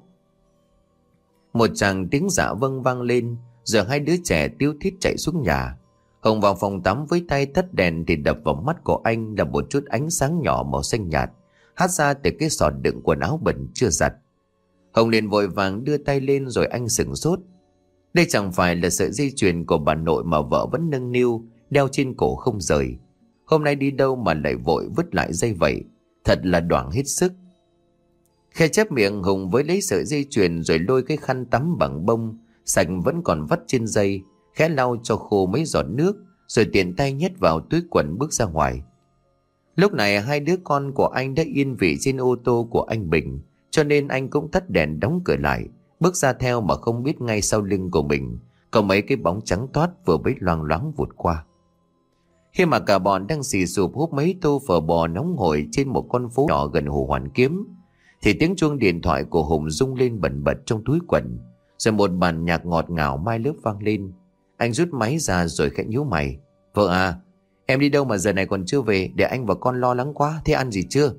Một tràng tiếng dạ vâng vang lên, rồi hai đứa trẻ tiếu thít chạy xuống nhà. Hùng vào phòng tắm với tay tắt đèn thì đập vào mắt của anh là một chút ánh sáng nhỏ màu xanh nhạt hát ra từ cái sọt đựng quần áo bẩn chưa giặt. Hùng liền vội vàng đưa tay lên, rồi anh sửng sốt. Đây chẳng phải là sợi dây chuyền của bà nội mà vợ vẫn nâng niu đeo trên cổ không rời. Hôm nay đi đâu mà lại vội vứt lại dây vậy, thật là đoảng hết sức. Khe chép miệng, Hùng với lấy sợi dây chuyền rồi lôi cái khăn tắm bằng bông sạch vẫn còn vắt trên dây, khẽ lau cho khô mấy giọt nước, rồi tiện tay nhét vào túi quần bước ra ngoài. Lúc này hai đứa con của anh đã yên vị trên ô tô của anh Bình, cho nên anh cũng tắt đèn đóng cửa lại Bước ra theo mà không biết ngay sau lưng của mình có mấy cái bóng trắng toát vừa mới loang loáng vụt qua. Khi mà cả bọn đang xì sụp húp mấy tô phở bò nóng hổi trên một con phố nhỏ gần Hồ Hoàn Kiếm, thì tiếng chuông điện thoại của Hùng rung lên bần bật trong túi quần, rồi một bản nhạc ngọt ngào mai lớp vang lên. Anh rút máy ra rồi khẽ nhíu mày. Vợ à, em đi đâu mà giờ này còn chưa về, để anh và con lo lắng quá. Thế ăn gì chưa?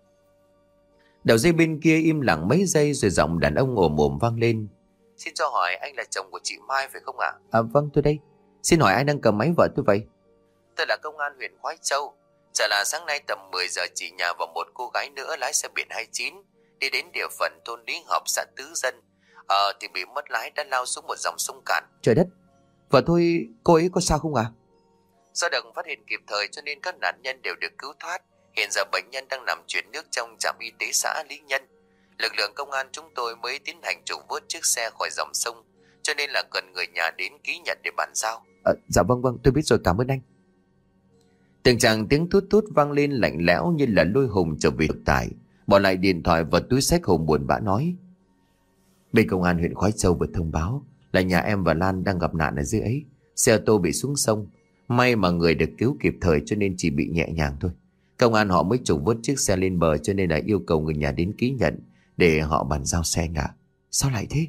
Đầu dây bên kia im lặng mấy giây rồi giọng đàn ông ồm ồm vang lên. Xin cho hỏi anh là chồng của chị Mai phải không ạ? À? À vâng, tôi đây. Xin hỏi ai đang cầm máy vợ tôi vậy? Tôi là công an huyện Khoái Châu. Chả là sáng nay tầm mười giờ chị nhà và một cô gái nữa lái xe biển hai chín đi đến địa phận thôn Lý Hợp, xã Tứ Dân. Ờ thì bị mất lái, đã lao xuống một dòng sông cạn. Trời đất, vợ tôi, cô ấy có sao không ạ? À? Do được phát hiện kịp thời cho nên các nạn nhân đều được cứu thoát. Hiện giờ bệnh nhân đang nằm chuyển nước trong trạm y tế xã Lý Nhân. Lực lượng công an chúng tôi mới tiến hành trục vớt chiếc xe khỏi dòng sông, cho nên là cần người nhà đến ký nhận để bàn giao. À, dạ vâng vâng, tôi biết rồi, cảm ơn anh. Từng tràng tiếng tút tút vang lên lạnh lẽo như là lôi Hùng trở về thực tại. Bỏ lại điện thoại và túi xách, Hùng buồn bã nói. Bên công an huyện Khoái Châu vừa thông báo là nhà em và Lan đang gặp nạn ở dưới ấy. Xe ô tô bị xuống sông. May mà người được cứu kịp thời cho nên chỉ bị nhẹ nhàng thôi. Công an họ mới trục vớt chiếc xe lên bờ, cho nên là yêu cầu người nhà đến ký nhận để họ bàn giao xe ngã. Sao lại thế?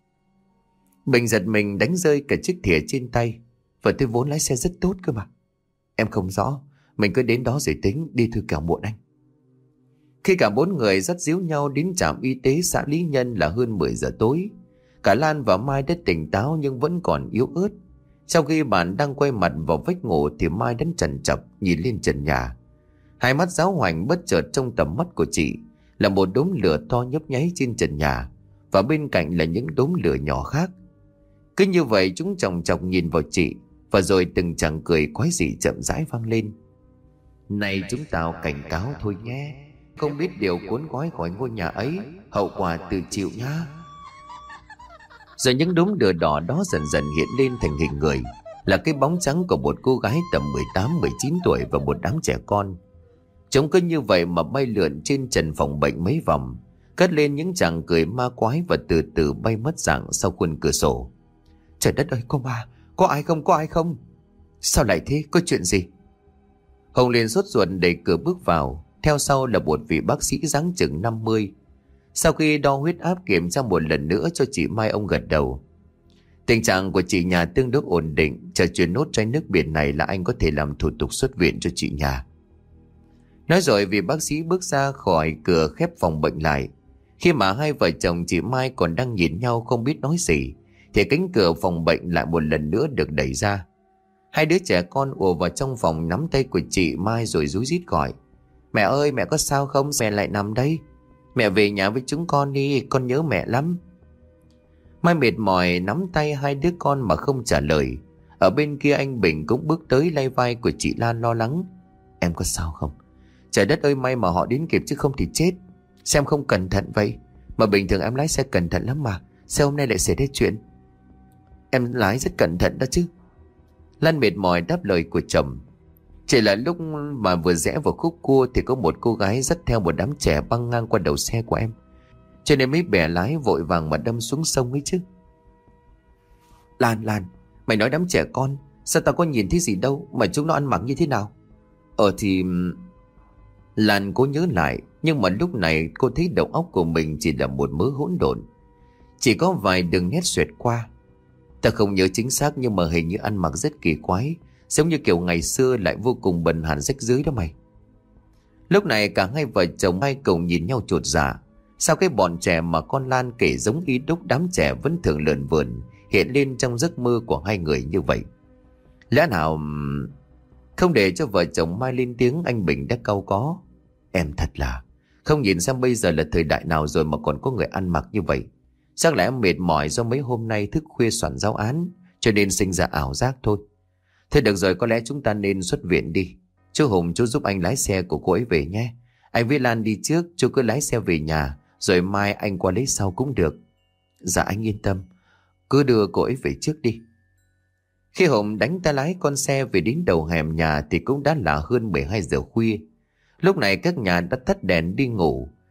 Bình giật mình đánh rơi cả chiếc thìa trên tay. Vợ tôi vốn lái xe rất tốt cơ mà. Em không rõ, mình cứ đến đó rồi tính, đi thôi kẻo muộn anh. Khi cả bốn người dắt díu nhau đến trạm y tế xã Lý Nhân là hơn mười giờ tối. Cả Lan và Mai đã tỉnh táo nhưng vẫn còn yếu ớt. Sau khi bạn đang quay mặt vào vách ngủ thì Mai đã chần chọc nhìn lên trần nhà. Hai mắt giáo hoành bất chợt trong tầm mắt của chị là một đốm lửa to nhấp nháy trên trần nhà, và bên cạnh là những đốm lửa nhỏ khác. Cứ như vậy chúng chòng chọc nhìn vào chị, và rồi từng chàng cười quái dị chậm rãi vang lên. Này chúng tao cảnh cáo thôi nhé, không biết điều cuốn gói khỏi ngôi nhà ấy, hậu quả tự chịu nhá. Rồi những đốm lửa đỏ đó dần dần hiện lên thành hình người, là cái bóng trắng của một cô gái tầm mười tám mười chín tuổi và một đám trẻ con. Chúng cứ như vậy mà bay lượn trên trần phòng bệnh mấy vòng, cất lên những chàng cười ma quái và từ từ bay mất dạng sau khuôn cửa sổ. Trời đất ơi, có ma, có ai không, có ai không? Sao lại thế, có chuyện gì? Hồng liền sốt ruột đẩy cửa bước vào, theo sau là một vị bác sĩ dáng chừng năm mươi. Sau khi đo huyết áp kiểm tra một lần nữa cho chị Mai, ông gật đầu. Tình trạng của chị nhà tương đối ổn định, chờ chuyển nốt chai nước biển này là anh có thể làm thủ tục xuất viện cho chị nhà. Nói rồi vị bác sĩ bước ra khỏi cửa khép phòng bệnh lại. Khi mà hai vợ chồng chị Mai còn đang nhìn nhau không biết nói gì, thì cánh cửa phòng bệnh lại một lần nữa được đẩy ra. Hai đứa trẻ con ùa vào trong phòng nắm tay của chị Mai rồi rúi rít gọi. Mẹ ơi, mẹ có sao không? Mẹ lại nằm đây. Mẹ về nhà với chúng con đi, con nhớ mẹ lắm. Mai mệt mỏi nắm tay hai đứa con mà không trả lời. Ở bên kia anh Bình cũng bước tới lay vai của chị Lan lo lắng. Em có sao không? Trời đất ơi, may mà họ đến kịp chứ không thì chết. Xem không cẩn thận vậy. Mà bình thường em lái xe cẩn thận lắm mà, sao hôm nay lại xảy ra chuyện? Em lái rất cẩn thận đó chứ. Lan mệt mỏi đáp lời của chồng. Chỉ là lúc mà vừa rẽ vào khúc cua thì có một cô gái dắt theo một đám trẻ băng ngang qua đầu xe của em, cho nên mới bẻ lái vội vàng mà đâm xuống sông ấy chứ. Lan, Lan, mày nói đám trẻ con, sao tao có nhìn thấy gì đâu, mà chúng nó ăn mặc như thế nào? Ờ thì... Lan cố nhớ lại, nhưng mà lúc này cô thấy đầu óc của mình chỉ là một mớ hỗn độn, chỉ có vài đường nét xoẹt qua. Ta không nhớ chính xác nhưng mà hình như ăn mặc rất kỳ quái, giống như kiểu ngày xưa lại vô cùng bần hàn rách rưới đó mày. Lúc này cả hai vợ chồng hai cùng nhìn nhau chột dạ. Sao cái bọn trẻ mà con Lan kể giống y đúc đám trẻ vẫn thường lượn vườn hiện lên trong giấc mơ của hai người như vậy? Lẽ nào... Không để cho vợ chồng Mai lên tiếng, anh Bình đã cau có. Em thật là không nhìn xem bây giờ là thời đại nào rồi mà còn có người ăn mặc như vậy. Chắc là em mệt mỏi do mấy hôm nay thức khuya soạn giáo án, cho nên sinh ra ảo giác thôi. Thế được rồi, có lẽ chúng ta nên xuất viện đi. Chú Hùng, chú giúp anh lái xe của cô ấy về nhé. Anh với Lan đi trước, chú cứ lái xe về nhà, rồi mai anh qua lấy sau cũng được. Dạ anh yên tâm, cứ đưa cô ấy về trước đi. Khi Hùng đánh tay lái con xe về đến đầu hẻm nhà thì cũng đã là hơn mười hai giờ khuya. Lúc này các nhà đã tắt đèn đi ngủ,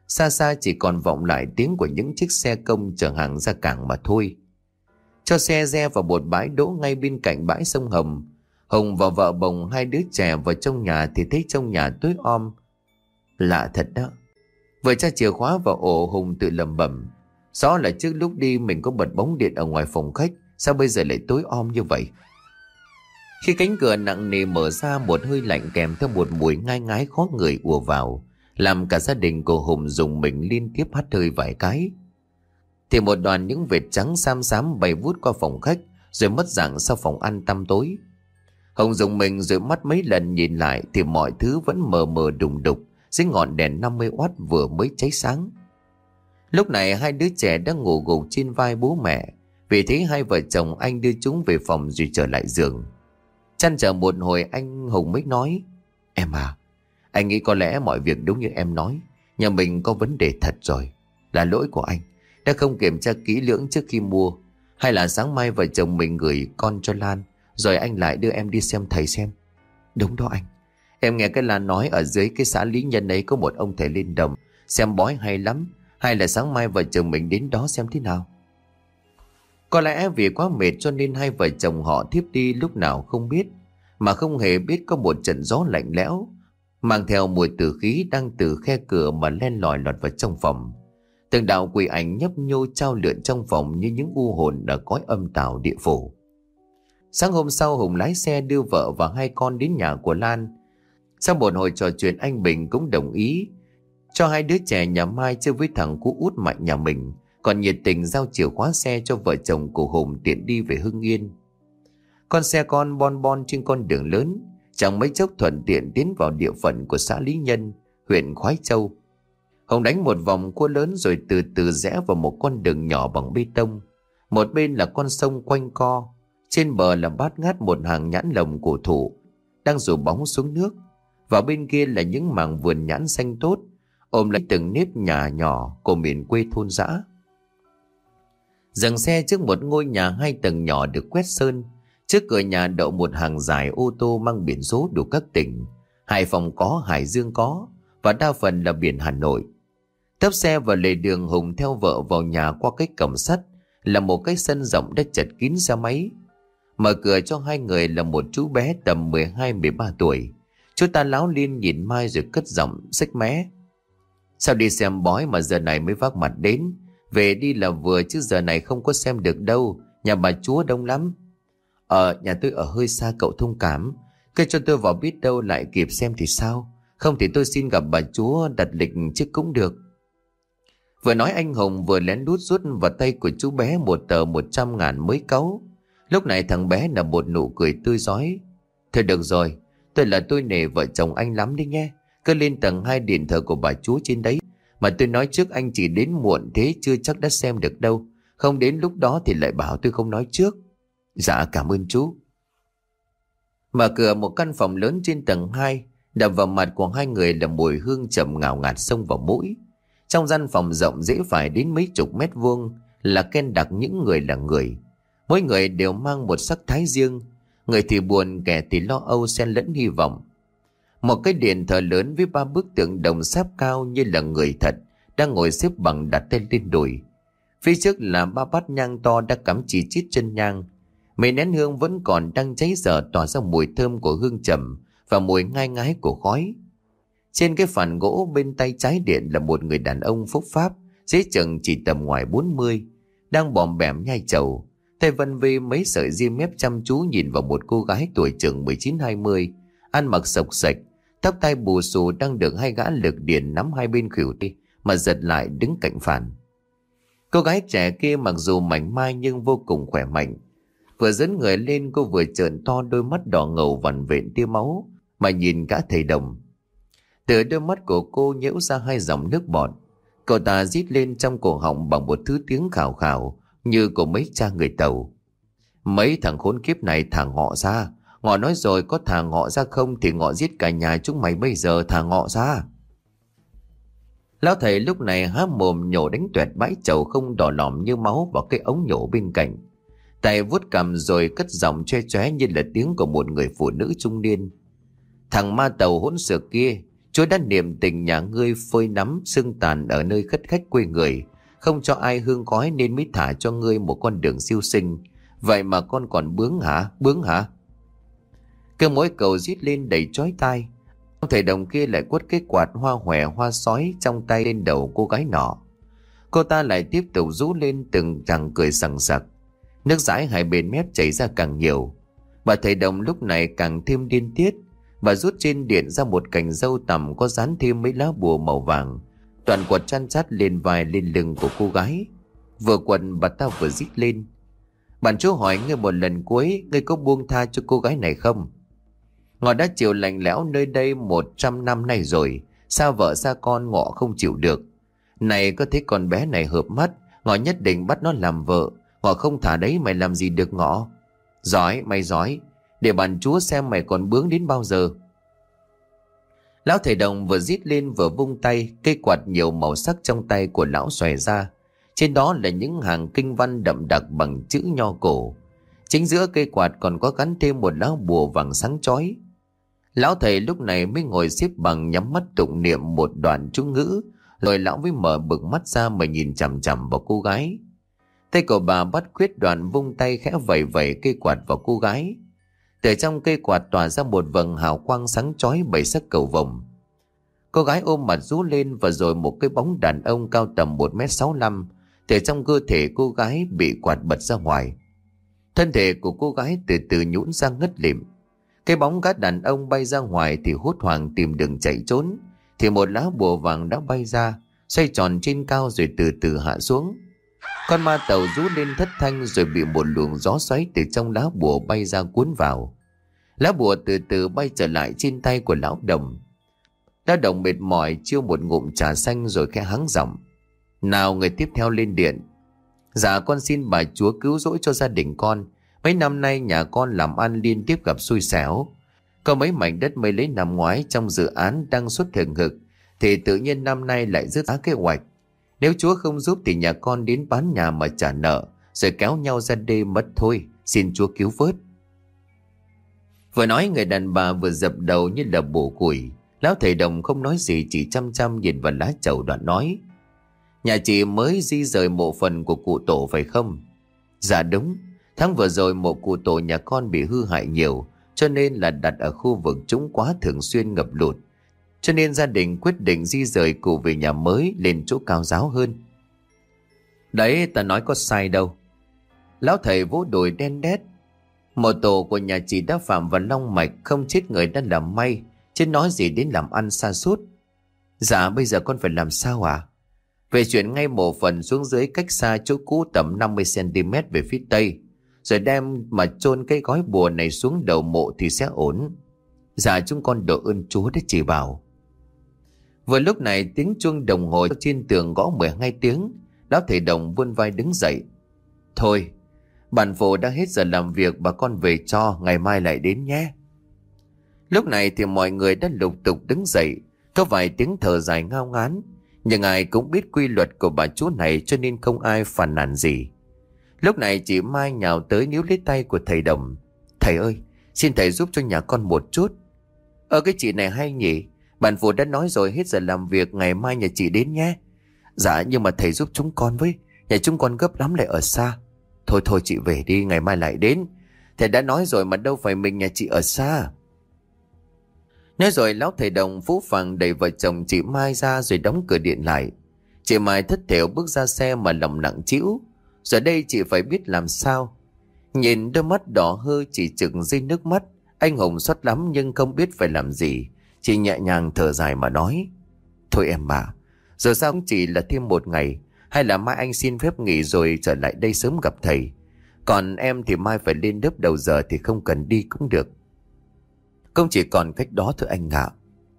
Xa xa chỉ còn vọng lại tiếng của những chiếc xe công chở hàng ra cảng mà thôi. Cho xe re vào một bãi đỗ ngay bên cạnh bãi sông Hồng. Hùng và vợ bồng hai đứa trẻ vào trong nhà thì thấy trong nhà tối om. Lạ thật đó. Vừa tra chìa khóa vào ổ, Hùng tự lẩm bẩm. Rõ là trước lúc đi mình có bật bóng điện ở ngoài phòng khách, sao bây giờ lại tối om như vậy? Khi cánh cửa nặng nề mở ra, một hơi lạnh kèm theo một mùi ngai ngái khó ngửi ùa vào, làm cả gia đình của Hùng dùng mình liên tiếp hắt hơi vài cái. Thì một đoàn những vệt trắng xám xám bay vút qua phòng khách, rồi mất dạng sau phòng ăn tăm tối. Hùng dùng mình rồi mắt mấy lần nhìn lại thì mọi thứ vẫn mờ mờ đùng đục dưới ngọn đèn năm mươi oát vừa mới cháy sáng. Lúc này hai đứa trẻ đang ngủ gục trên vai bố mẹ, vì thế hai vợ chồng anh đưa chúng về phòng rồi trở lại giường. Chăn trở một hồi anh Hùng mới nói: Em à, anh nghĩ có lẽ mọi việc đúng như em nói, nhà mình có vấn đề thật rồi. Là lỗi của anh đã không kiểm tra kỹ lưỡng trước khi mua. Hay là sáng mai vợ chồng mình gửi con cho Lan, rồi anh lại đưa em đi xem thầy xem. Đúng đó anh. Em nghe cái Lan nói ở dưới cái xã Lý Nhân ấy có một ông thầy lên đồng xem bói hay lắm. Hay là sáng mai vợ chồng mình đến đó xem thế nào. Có lẽ vì quá mệt cho nên hai vợ chồng họ thiếp đi lúc nào không biết, mà không hề biết có một trận gió lạnh lẽo mang theo mùi tử khí đang từ khe cửa mà len lỏi lọt vào trong phòng. Từng đạo quỷ ảnh nhấp nhô trao lượn trong phòng như những u hồn ở cõi âm tào địa phủ. Sáng hôm sau, Hùng lái xe đưa vợ và hai con đến nhà của Lan. Sau một hồi trò chuyện, anh Bình cũng đồng ý cho hai đứa trẻ nhà Mai chơi với thằng cu út Mạnh nhà mình, còn nhiệt tình giao chìa khóa xe cho vợ chồng của Hùng tiện đi về Hưng Yên. Con xe con bon bon trên con đường lớn, chẳng mấy chốc thuận tiện tiến vào địa phận của xã Lý Nhân, huyện Khoái Châu. Hùng đánh một vòng cua lớn rồi từ từ rẽ vào một con đường nhỏ bằng bê tông. Một bên là con sông quanh co, trên bờ là bát ngát một hàng nhãn lồng cổ thụ đang rủ bóng xuống nước, và bên kia là những mảng vườn nhãn xanh tốt ôm lấy từng nếp nhà nhỏ của miền quê thôn dã. Dừng xe trước một ngôi nhà hai tầng nhỏ được quét sơn. Trước cửa nhà đậu một hàng dài ô tô mang biển số đủ các tỉnh. Hải Phòng có, Hải Dương có, và đa phần là biển Hà Nội. Tấp xe vào lề đường, Hùng theo vợ vào nhà qua cái cổng sắt là một cái sân rộng đã chật kín xe máy. Mở cửa cho hai người là một chú bé tầm mười hai mười ba tuổi. Chú ta láo liên nhìn Mai rồi cất giọng xích mé: Sao đi xem bói mà giờ này mới vác mặt đến? Về đi là vừa chứ giờ này không có xem được đâu, nhà bà chúa đông lắm. Ờ, nhà tôi ở hơi xa, cậu thông cảm. Cứ cho tôi vào, biết đâu lại kịp xem thì sao. Không thì tôi xin gặp bà chúa đặt lịch trước cũng được. Vừa nói anh Hùng vừa lén lút rút vào tay của chú bé một tờ một trăm ngàn mới cáu. Lúc này thằng bé nở một nụ cười tươi rói: Thôi được rồi, tôi là tôi nể vợ chồng anh lắm đấy nghe. Cứ lên tầng hai điện thờ của bà chúa trên đấy. Mà tôi nói trước anh chỉ đến muộn thế chưa chắc đã xem được đâu. Không đến lúc đó thì lại bảo tôi không nói trước. Dạ cảm ơn chú. Mở cửa một căn phòng lớn trên tầng hai, đập vào mặt của hai người là mùi hương trầm ngào ngạt xông vào mũi. Trong gian phòng rộng dễ phải đến mấy chục mét vuông là ken đặc những người là người. Mỗi người đều mang một sắc thái riêng. Người thì buồn, kẻ thì lo âu xen lẫn hy vọng. Một cái điện thờ lớn với ba bức tượng đồng sáp cao như là người thật đang ngồi xếp bằng đặt tay lên đùi. Phía trước là ba bát nhang to đã cắm chỉ chít chân nhang. Mấy nén hương vẫn còn đang cháy dở tỏa ra mùi thơm của hương trầm và mùi ngai ngái của khói. Trên cái phản gỗ bên tay trái điện là một người đàn ông phúc pháp, dễ chừng chỉ tầm ngoài bốn mươi, đang bòm bẻm nhai trầu, tay vân vê mấy sợi ria mép chăm chú nhìn vào một cô gái tuổi chừng mười chín hai mươi, ăn mặc xộc xệch, tóc tai bù xù đang được hai gã lực điền nắm hai bên khuỷu tay mà giật lại đứng cạnh phản. Cô gái trẻ kia mặc dù mảnh mai nhưng vô cùng khỏe mạnh. Vừa dẫn người lên, cô vừa trợn to đôi mắt đỏ ngầu vằn vện tia máu mà nhìn gã thầy đồng. Từ đôi mắt của cô nhễu ra hai dòng nước bọt. Cậu ta rít lên trong cổ họng bằng một thứ tiếng khào khào như của mấy cha người Tàu. Mấy thằng khốn kiếp này thả ngọ ra. Ngọ nói rồi, có thả ngọ ra không thì ngọ giết cả nhà chúng mày bây giờ, thả ngọ ra. Lão thầy lúc này há mồm nhổ đánh tuẹt bãi chầu không đỏ lòm như máu vào cái ống nhổ bên cạnh. Tay vuốt cằm rồi cất giọng choe choé như là tiếng của một người phụ nữ trung niên: Thằng ma Tàu hỗn xược kia, Chúa đã niệm tình nhà ngươi phơi nắm xương tàn ở nơi khất khách quê người, không cho ai hương khói nên mới thả cho ngươi một con đường siêu sinh. Vậy mà con còn bướng hả? Bướng hả? Kêu mỗi cầu rít lên đầy chói tai. Ông thầy đồng kia lại quất cái quạt hoa hòe hoa sói trong tay lên đầu cô gái nọ. Cô ta lại tiếp tục rú lên từng tràng cười sằng sặc. Nước dãi hai bên mép chảy ra càng nhiều. Bà thầy đồng lúc này càng thêm điên tiết. Bà rút trên điện ra một cành dâu tằm có dán thêm mấy lá bùa màu vàng. Toàn quật chăn chát lên vai lên lưng của cô gái. Vừa quật bà ta vừa rít lên. Bản chúa hỏi ngươi một lần cuối, ngươi có buông tha cho cô gái này không? Ngọ đã chịu lạnh lẽo nơi đây một trăm năm nay rồi, sao vợ xa con Ngọ không chịu được? Này có thấy con bé này hợp mắt, Ngọ nhất định bắt nó làm vợ. Ngọ không thả đấy mày làm gì được Ngọ? Giỏi, mày giỏi, để bản chúa xem mày còn bướng đến bao giờ. Lão thầy đồng vừa rít lên vừa vung tay, cây quạt nhiều màu sắc trong tay của lão xòe ra. Trên đó là những hàng kinh văn đậm đặc bằng chữ nho cổ. Chính giữa cây quạt còn có gắn thêm một lá bùa vàng sáng chói. Lão thầy lúc này mới ngồi xếp bằng nhắm mắt tụng niệm một đoạn chú ngữ, rồi lão mới mở bừng mắt ra mà nhìn chằm chằm vào cô gái. Tay của bà bắt quyết đoạn vung tay khẽ vẩy vẩy cây quạt vào cô gái. Từ trong cây quạt tỏa ra một vầng hào quang sáng chói bảy sắc cầu vồng. Cô gái ôm mặt rú lên và rồi một cái bóng đàn ông cao tầm một mét sáu lăm từ trong cơ thể cô gái bị quạt bật ra ngoài. Thân thể của cô gái từ từ nhũn ra ngất lịm. Cái bóng gã đàn ông bay ra ngoài thì hốt hoảng tìm đường chạy trốn. Thì một lá bùa vàng đã bay ra, xoay tròn trên cao rồi từ từ hạ xuống. Con ma tàu rú lên thất thanh rồi bị một luồng gió xoáy từ trong lá bùa bay ra cuốn vào. Lá bùa từ từ bay trở lại trên tay của lão đồng. Lão đồng mệt mỏi chiêu một ngụm trà xanh rồi khẽ hắng giọng. Nào người tiếp theo lên điện. Dạ con xin bà chúa cứu rỗi cho gia đình con. Mấy năm nay nhà con làm ăn liên tiếp gặp xui xẻo. Có mấy mảnh đất mới lấy năm ngoái trong dự án đang xuất hừng hực thì tự nhiên năm nay lại rớt giá kế hoạch. Nếu chúa không giúp thì nhà con đến bán nhà mà trả nợ, rồi kéo nhau ra đê mất thôi. Xin chúa cứu vớt. Vừa nói người đàn bà vừa dập đầu như là bổ củi. Lão thầy đồng không nói gì, chỉ chăm chăm nhìn vào lá trầu đoạn nói. Nhà chị mới di rời mộ phần của cụ tổ phải không? Dạ đúng. Tháng vừa rồi mộ cụ tổ nhà con bị hư hại nhiều, cho nên là đặt ở khu vực trũng quá thường xuyên ngập lụt. Cho nên gia đình quyết định di rời cụ về nhà mới lên chỗ cao giáo hơn. Đấy, ta nói có sai đâu. Lão thầy vỗ đùi đen đét. Mộ tổ của nhà chị đã phạm vào long mạch, không chết người đã làm may, chứ nói gì đến làm ăn sa sút. Dạ bây giờ con phải làm sao à? Về chuyển ngay mộ phần xuống dưới cách xa chỗ cũ tầm năm mươi xăng-ti-mét về phía tây, rồi đem mà chôn cái gói bùa này xuống đầu mộ thì sẽ ổn. Dạ chúng con độ ơn chúa đã chỉ bảo. Vừa lúc này tiếng chuông đồng hồ trên tường gõ mười hai tiếng. Lão thầy đồng vươn vai đứng dậy. Thôi, bản phụ đã hết giờ làm việc, bà con về cho, ngày mai lại đến nhé. Lúc này thì mọi người đã lục tục đứng dậy. Có vài tiếng thở dài ngao ngán, nhưng ai cũng biết quy luật của bà chú này cho nên không ai phàn nàn gì. Lúc này chị Mai nhào tới níu lấy tay của thầy đồng. Thầy ơi, xin thầy giúp cho nhà con một chút. Ờ cái chị này hay nhỉ. Bản phụ đã nói rồi hết giờ làm việc, ngày mai nhà chị đến nhé. Dạ nhưng mà thầy giúp chúng con với, nhà chúng con gấp lắm lại ở xa. Thôi thôi chị về đi, ngày mai lại đến. Thầy đã nói rồi mà đâu phải mình nhà chị ở xa. Nói rồi lão thầy đồng phú phàng đẩy vợ chồng chị Mai ra rồi đóng cửa điện lại. Chị Mai thất thểu bước ra xe mà lòng nặng trĩu. Giờ đây chị phải biết làm sao. Nhìn đôi mắt đỏ hơ chỉ chừng rơi nước mắt. Anh Hùng xót lắm nhưng không biết phải làm gì. Chị nhẹ nhàng thở dài mà nói. Thôi em bà, giờ sao cũng chỉ là thêm một ngày. Hay là mai anh xin phép nghỉ rồi trở lại đây sớm gặp thầy. Còn em thì mai phải lên lớp đầu giờ thì không cần đi cũng được. Không chỉ còn cách đó thôi anh ạ.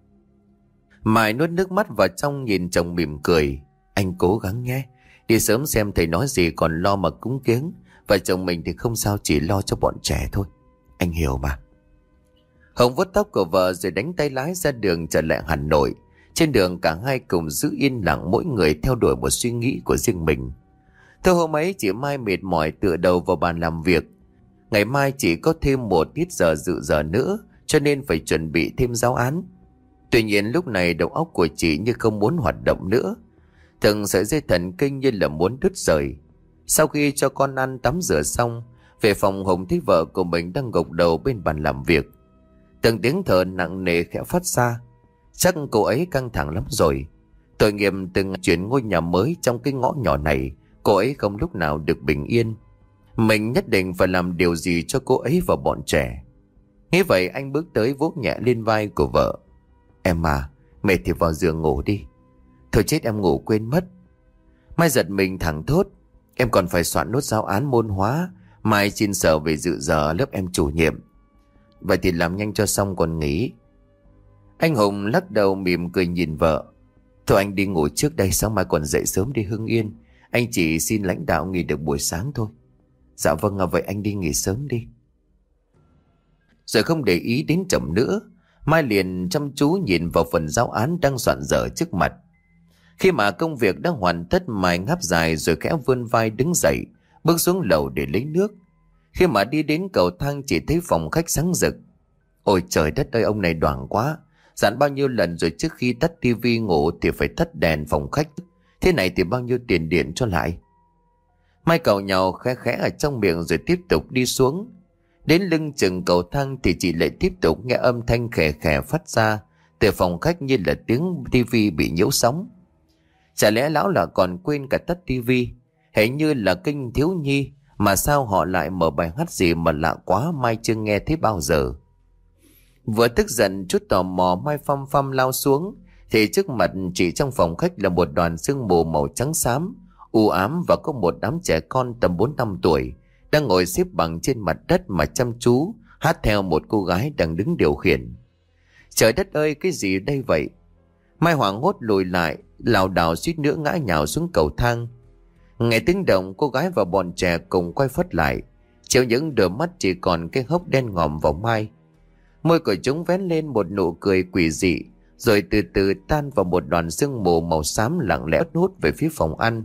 Mai nuốt nước mắt vào trong nhìn chồng mỉm cười. Anh cố gắng nhé. Đi sớm xem thầy nói gì còn lo mà cúng kiếng. Và chồng mình thì không sao, chỉ lo cho bọn trẻ thôi. Anh hiểu mà. Hồng vuốt tóc của vợ rồi đánh tay lái ra đường trở lại Hà Nội. Trên đường cả hai cùng giữ yên lặng, mỗi người theo đuổi một suy nghĩ của riêng mình. Thôi hôm ấy chị Mai mệt mỏi tựa đầu vào bàn làm việc. Ngày mai chỉ có thêm một tiết giờ dự giờ nữa, cho nên phải chuẩn bị thêm giáo án. Tuy nhiên lúc này đầu óc của chị như không muốn hoạt động nữa. Từng sợi dây thần kinh như là muốn đứt rời. Sau khi cho con ăn tắm rửa xong, về phòng Hùng thấy vợ của mình đang gục đầu bên bàn làm việc. Từng tiếng thở nặng nề khẽ phát ra. Chắc cô ấy căng thẳng lắm rồi. Tội nghiệp từng chuyển ngôi nhà mới trong cái ngõ nhỏ này, cô ấy không lúc nào được bình yên. Mình nhất định phải làm điều gì cho cô ấy và bọn trẻ. Nghĩ vậy anh bước tới vuốt nhẹ lên vai của vợ. Em à, mệt thì vào giường ngủ đi. Thôi chết, em ngủ quên mất. Mai giật mình thẳng thốt. Em còn phải soạn nốt giáo án môn hóa, mai xin sở về dự giờ lớp em chủ nhiệm. Vậy thì làm nhanh cho xong còn nghỉ. Anh Hùng lắc đầu mỉm cười nhìn vợ. Thôi anh đi ngủ trước đây, sáng mai còn dậy sớm đi Hưng Yên. Anh chỉ xin lãnh đạo nghỉ được buổi sáng thôi. Dạ vâng, à, vậy anh đi nghỉ sớm đi. Rồi không để ý đến chồng nữa, Mai liền chăm chú nhìn vào phần giáo án đang soạn dở trước mặt. Khi mà công việc đã hoàn tất, Mai ngáp dài rồi khẽ vươn vai đứng dậy, bước xuống lầu để lấy nước. Khi mà đi đến cầu thang chỉ thấy phòng khách sáng rực. Ôi trời đất ơi, ông này đoảng quá. Dặn bao nhiêu lần rồi trước khi tắt tivi ngủ thì phải tắt đèn phòng khách. Thế này thì bao nhiêu tiền điện cho lại. Mai càu nhàu khẽ khẽ ở trong miệng rồi tiếp tục đi xuống. Đến lưng chừng cầu thang thì chị lại tiếp tục nghe âm thanh khè khè phát ra từ phòng khách như là tiếng tivi bị nhiễu sóng. Chả lẽ lão là còn quên cả tắt tivi? Hình như là kênh thiếu nhi, mà sao họ lại mở bài hát gì mà lạ quá, Mai chưa nghe thấy bao giờ. Vừa tức giận chút tò mò, Mai phăm phăm lao xuống thì trước mặt chị trong phòng khách là một đoàn sương mù màu trắng xám, u ám, và có một đám trẻ con tầm bốn năm tuổi đang ngồi xếp bằng trên mặt đất mà chăm chú hát theo một cô gái đang đứng điều khiển. Trời đất ơi, cái gì đây vậy? Mai hoảng hốt lùi lại, lảo đảo suýt nữa ngã nhào xuống cầu thang. Nghe tiếng động, cô gái và bọn trẻ cùng quay phắt lại, chiếu những đôi mắt chỉ còn cái hốc đen ngòm vào Mai. Môi của chúng vén lên một nụ cười quỷ dị, rồi từ từ tan vào một đoàn sương mù màu xám lặng lẽ hút về phía phòng ăn.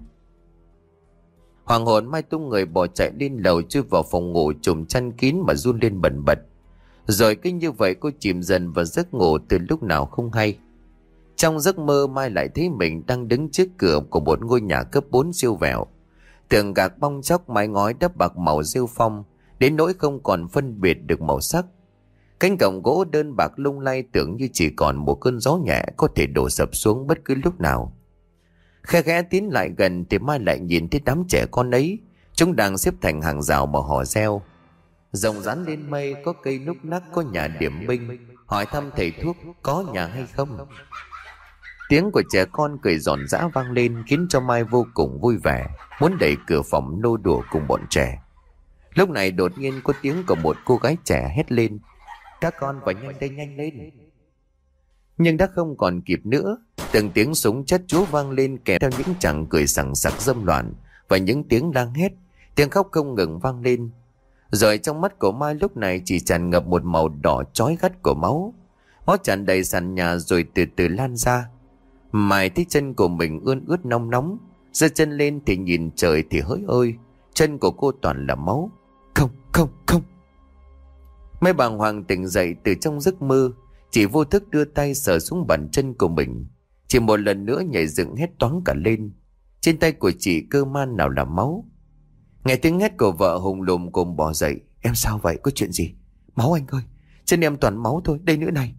Hoàng hồn, Mai tung người bỏ chạy lên lầu, chui vào phòng ngủ trùm chăn kín mà run lên bần bật. Rồi cứ như vậy cô chìm dần vào giấc ngủ từ lúc nào không hay. Trong giấc mơ, Mai lại thấy mình đang đứng trước cửa của một ngôi nhà cấp bốn siêu vẹo. Tường gạc bong chóc, mái ngói đắp bạc màu rêu phong, đến nỗi không còn phân biệt được màu sắc. Cánh cổng gỗ đơn bạc lung lay, tưởng như chỉ còn một cơn gió nhẹ có thể đổ sập xuống bất cứ lúc nào. Khe khẽ tiến lại gần thì Mai lại nhìn thấy đám trẻ con ấy. Chúng đang xếp thành hàng rào mà hò reo. Rồng rắn lên mây, có cây núc nắc, có nhà điểm binh, hỏi thăm thầy thuốc có nhà hay không. Tiếng của trẻ con cười giòn giã vang lên khiến cho Mai vô cùng vui vẻ, muốn đẩy cửa phòng nô đùa cùng bọn trẻ. Lúc này đột nhiên có tiếng của một cô gái trẻ hét lên: Các con vào nhanh đây, nhanh lên. Nhưng đã không còn kịp nữa. Từng tiếng súng chát chúa vang lên kèm theo những chàng cười sằng sặc dâm loạn và những tiếng lang hét, tiếng khóc không ngừng vang lên. Rồi trong mắt của Mai lúc này chỉ tràn ngập một màu đỏ chói gắt của máu. Máu tràn đầy sàn nhà rồi từ từ lan ra. Mai thấy chân của mình ươn ướt nóng nóng, giơ chân lên thì nhìn trời thì hỡi ơi, chân của cô toàn là máu. Không, không, không. Mai bàng hoàng tỉnh dậy từ trong giấc mơ, chỉ vô thức đưa tay sờ xuống bàn chân của mình. Chỉ một lần nữa nhảy dựng hét toáng cả lên. Trên tay của chị cơ man nào là máu. Nghe tiếng hét của vợ, Hùng lùm cùng bò dậy. Em sao vậy, có chuyện gì? Máu anh ơi, chân em toàn máu thôi, đây nữa này.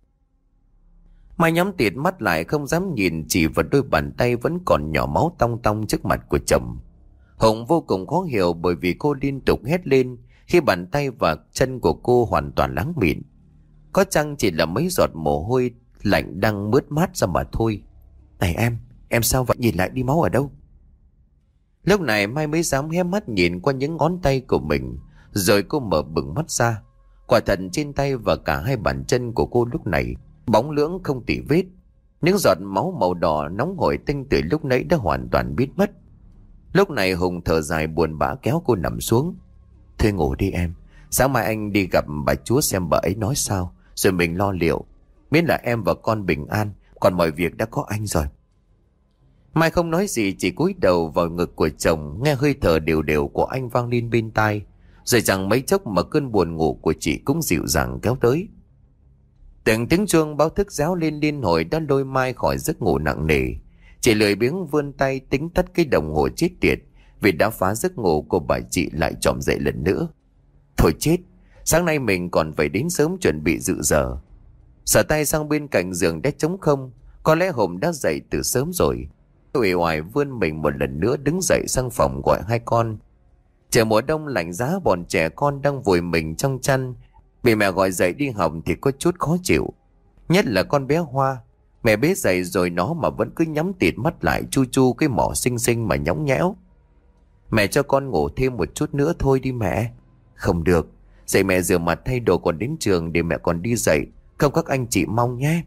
Mai nhắm tịt mắt lại không dám nhìn chỉ vào đôi bàn tay vẫn còn nhỏ máu tong tong trước mặt của chồng. Hùng vô cùng khó hiểu bởi vì cô liên tục hét lên khi bàn tay và chân của cô hoàn toàn láng mịn. Có chăng chỉ là mấy giọt mồ hôi lạnh đang mướt mát ra mà thôi. Này em, em sao vậy, nhìn lại đi, máu ở đâu? Lúc này Mai mới dám hé mắt nhìn qua những ngón tay của mình. Rồi cô mở bừng mắt ra. Quả thật trên tay và cả hai bàn chân của cô lúc này bóng lưỡng không tì vết. Những giọt máu màu đỏ nóng hổi tinh từ lúc nãy đã hoàn toàn biến mất. Lúc này Hùng thở dài buồn bã kéo cô nằm xuống. Thôi ngủ đi em, sáng mai anh đi gặp bà chúa xem bà ấy nói sao, rồi mình lo liệu. Miễn là em và con bình an, còn mọi việc đã có anh rồi. Mai không nói gì, chỉ cúi đầu vào ngực của chồng, nghe hơi thở đều đều của anh vang lên bên tai. Rồi chẳng mấy chốc mà cơn buồn ngủ của chị cũng dịu dàng kéo tới. Từng tiếng chuông báo thức réo lên liên hồi đã lôi Mai khỏi giấc ngủ nặng nề. Chị lười biếng vươn tay tính tắt cái đồng hồ chết tiệt, vì đã phá giấc ngủ của bà chị lại tròm dậy lần nữa. Thôi chết, sáng nay mình còn phải đến sớm chuẩn bị dự giờ. Sờ tay sang bên cạnh giường đã trống không, có lẽ Hùng đã dậy từ sớm rồi. Uể oải vươn mình một lần nữa đứng dậy sang phòng gọi hai con. Trời mùa đông lạnh giá, bọn trẻ con đang vùi mình trong chăn, bị mẹ gọi dậy đi học thì có chút khó chịu. Nhất là con bé Hoa, mẹ bế dậy rồi nó mà vẫn cứ nhắm tịt mắt lại chu chu cái mỏ xinh xinh mà nhõng nhẽo. Mẹ cho con ngủ thêm một chút nữa thôi đi mẹ. Không được, dậy mẹ rửa mặt thay đồ còn đến trường để mẹ còn đi dậy, không các anh chị mong nhé.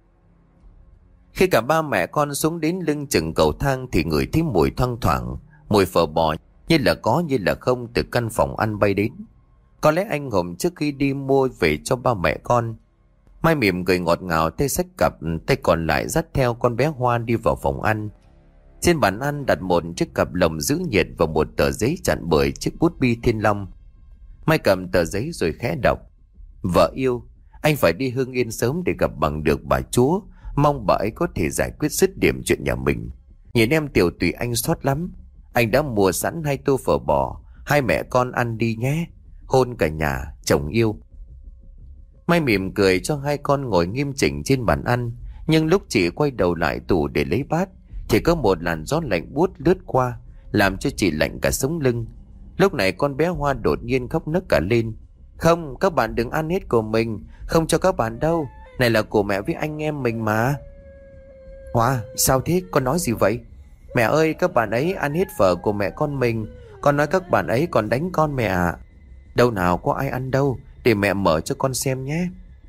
Khi cả ba mẹ con xuống đến lưng chừng cầu thang thì ngửi thấy mùi thoang thoảng, mùi phở bò như là có như là không từ căn phòng ăn bay đến. Có lẽ anh Hùng trước khi đi mua về cho ba mẹ con. Mai mỉm cười ngọt ngào, tay xách cặp, tay còn lại dắt theo con bé Hoa đi vào phòng ăn. Trên bàn ăn đặt một chiếc cặp lồng giữ nhiệt và một tờ giấy chặn bởi chiếc bút bi Thiên Long. Mai cầm tờ giấy rồi khẽ đọc: Vợ yêu, anh phải đi Hưng Yên sớm để gặp bằng được bà chúa, mong bà ấy có thể giải quyết dứt điểm chuyện nhà mình. Nhìn em Tiểu Tùy anh xót lắm. Anh đã mua sẵn hai tô phở bò, hai mẹ con ăn đi nhé. Hôn cả nhà, chồng yêu. Mai mỉm cười cho hai con ngồi nghiêm chỉnh trên bàn ăn, nhưng lúc chị quay đầu lại tủ để lấy bát thì có một làn gió lạnh buốt lướt qua, làm cho chị lạnh cả sống lưng. Lúc này con bé Hoa đột nhiên khóc nấc cả lên. Không, các bạn đừng ăn hết của mình, không cho các bạn đâu, này là của mẹ với anh em mình mà. Hoa, sao thế, con nói gì vậy? Mẹ ơi, các bạn ấy ăn hết phở của mẹ con mình, con nói các bạn ấy còn đánh con mẹ ạ. Đâu nào có ai ăn đâu, để mẹ mở cho con xem nhé.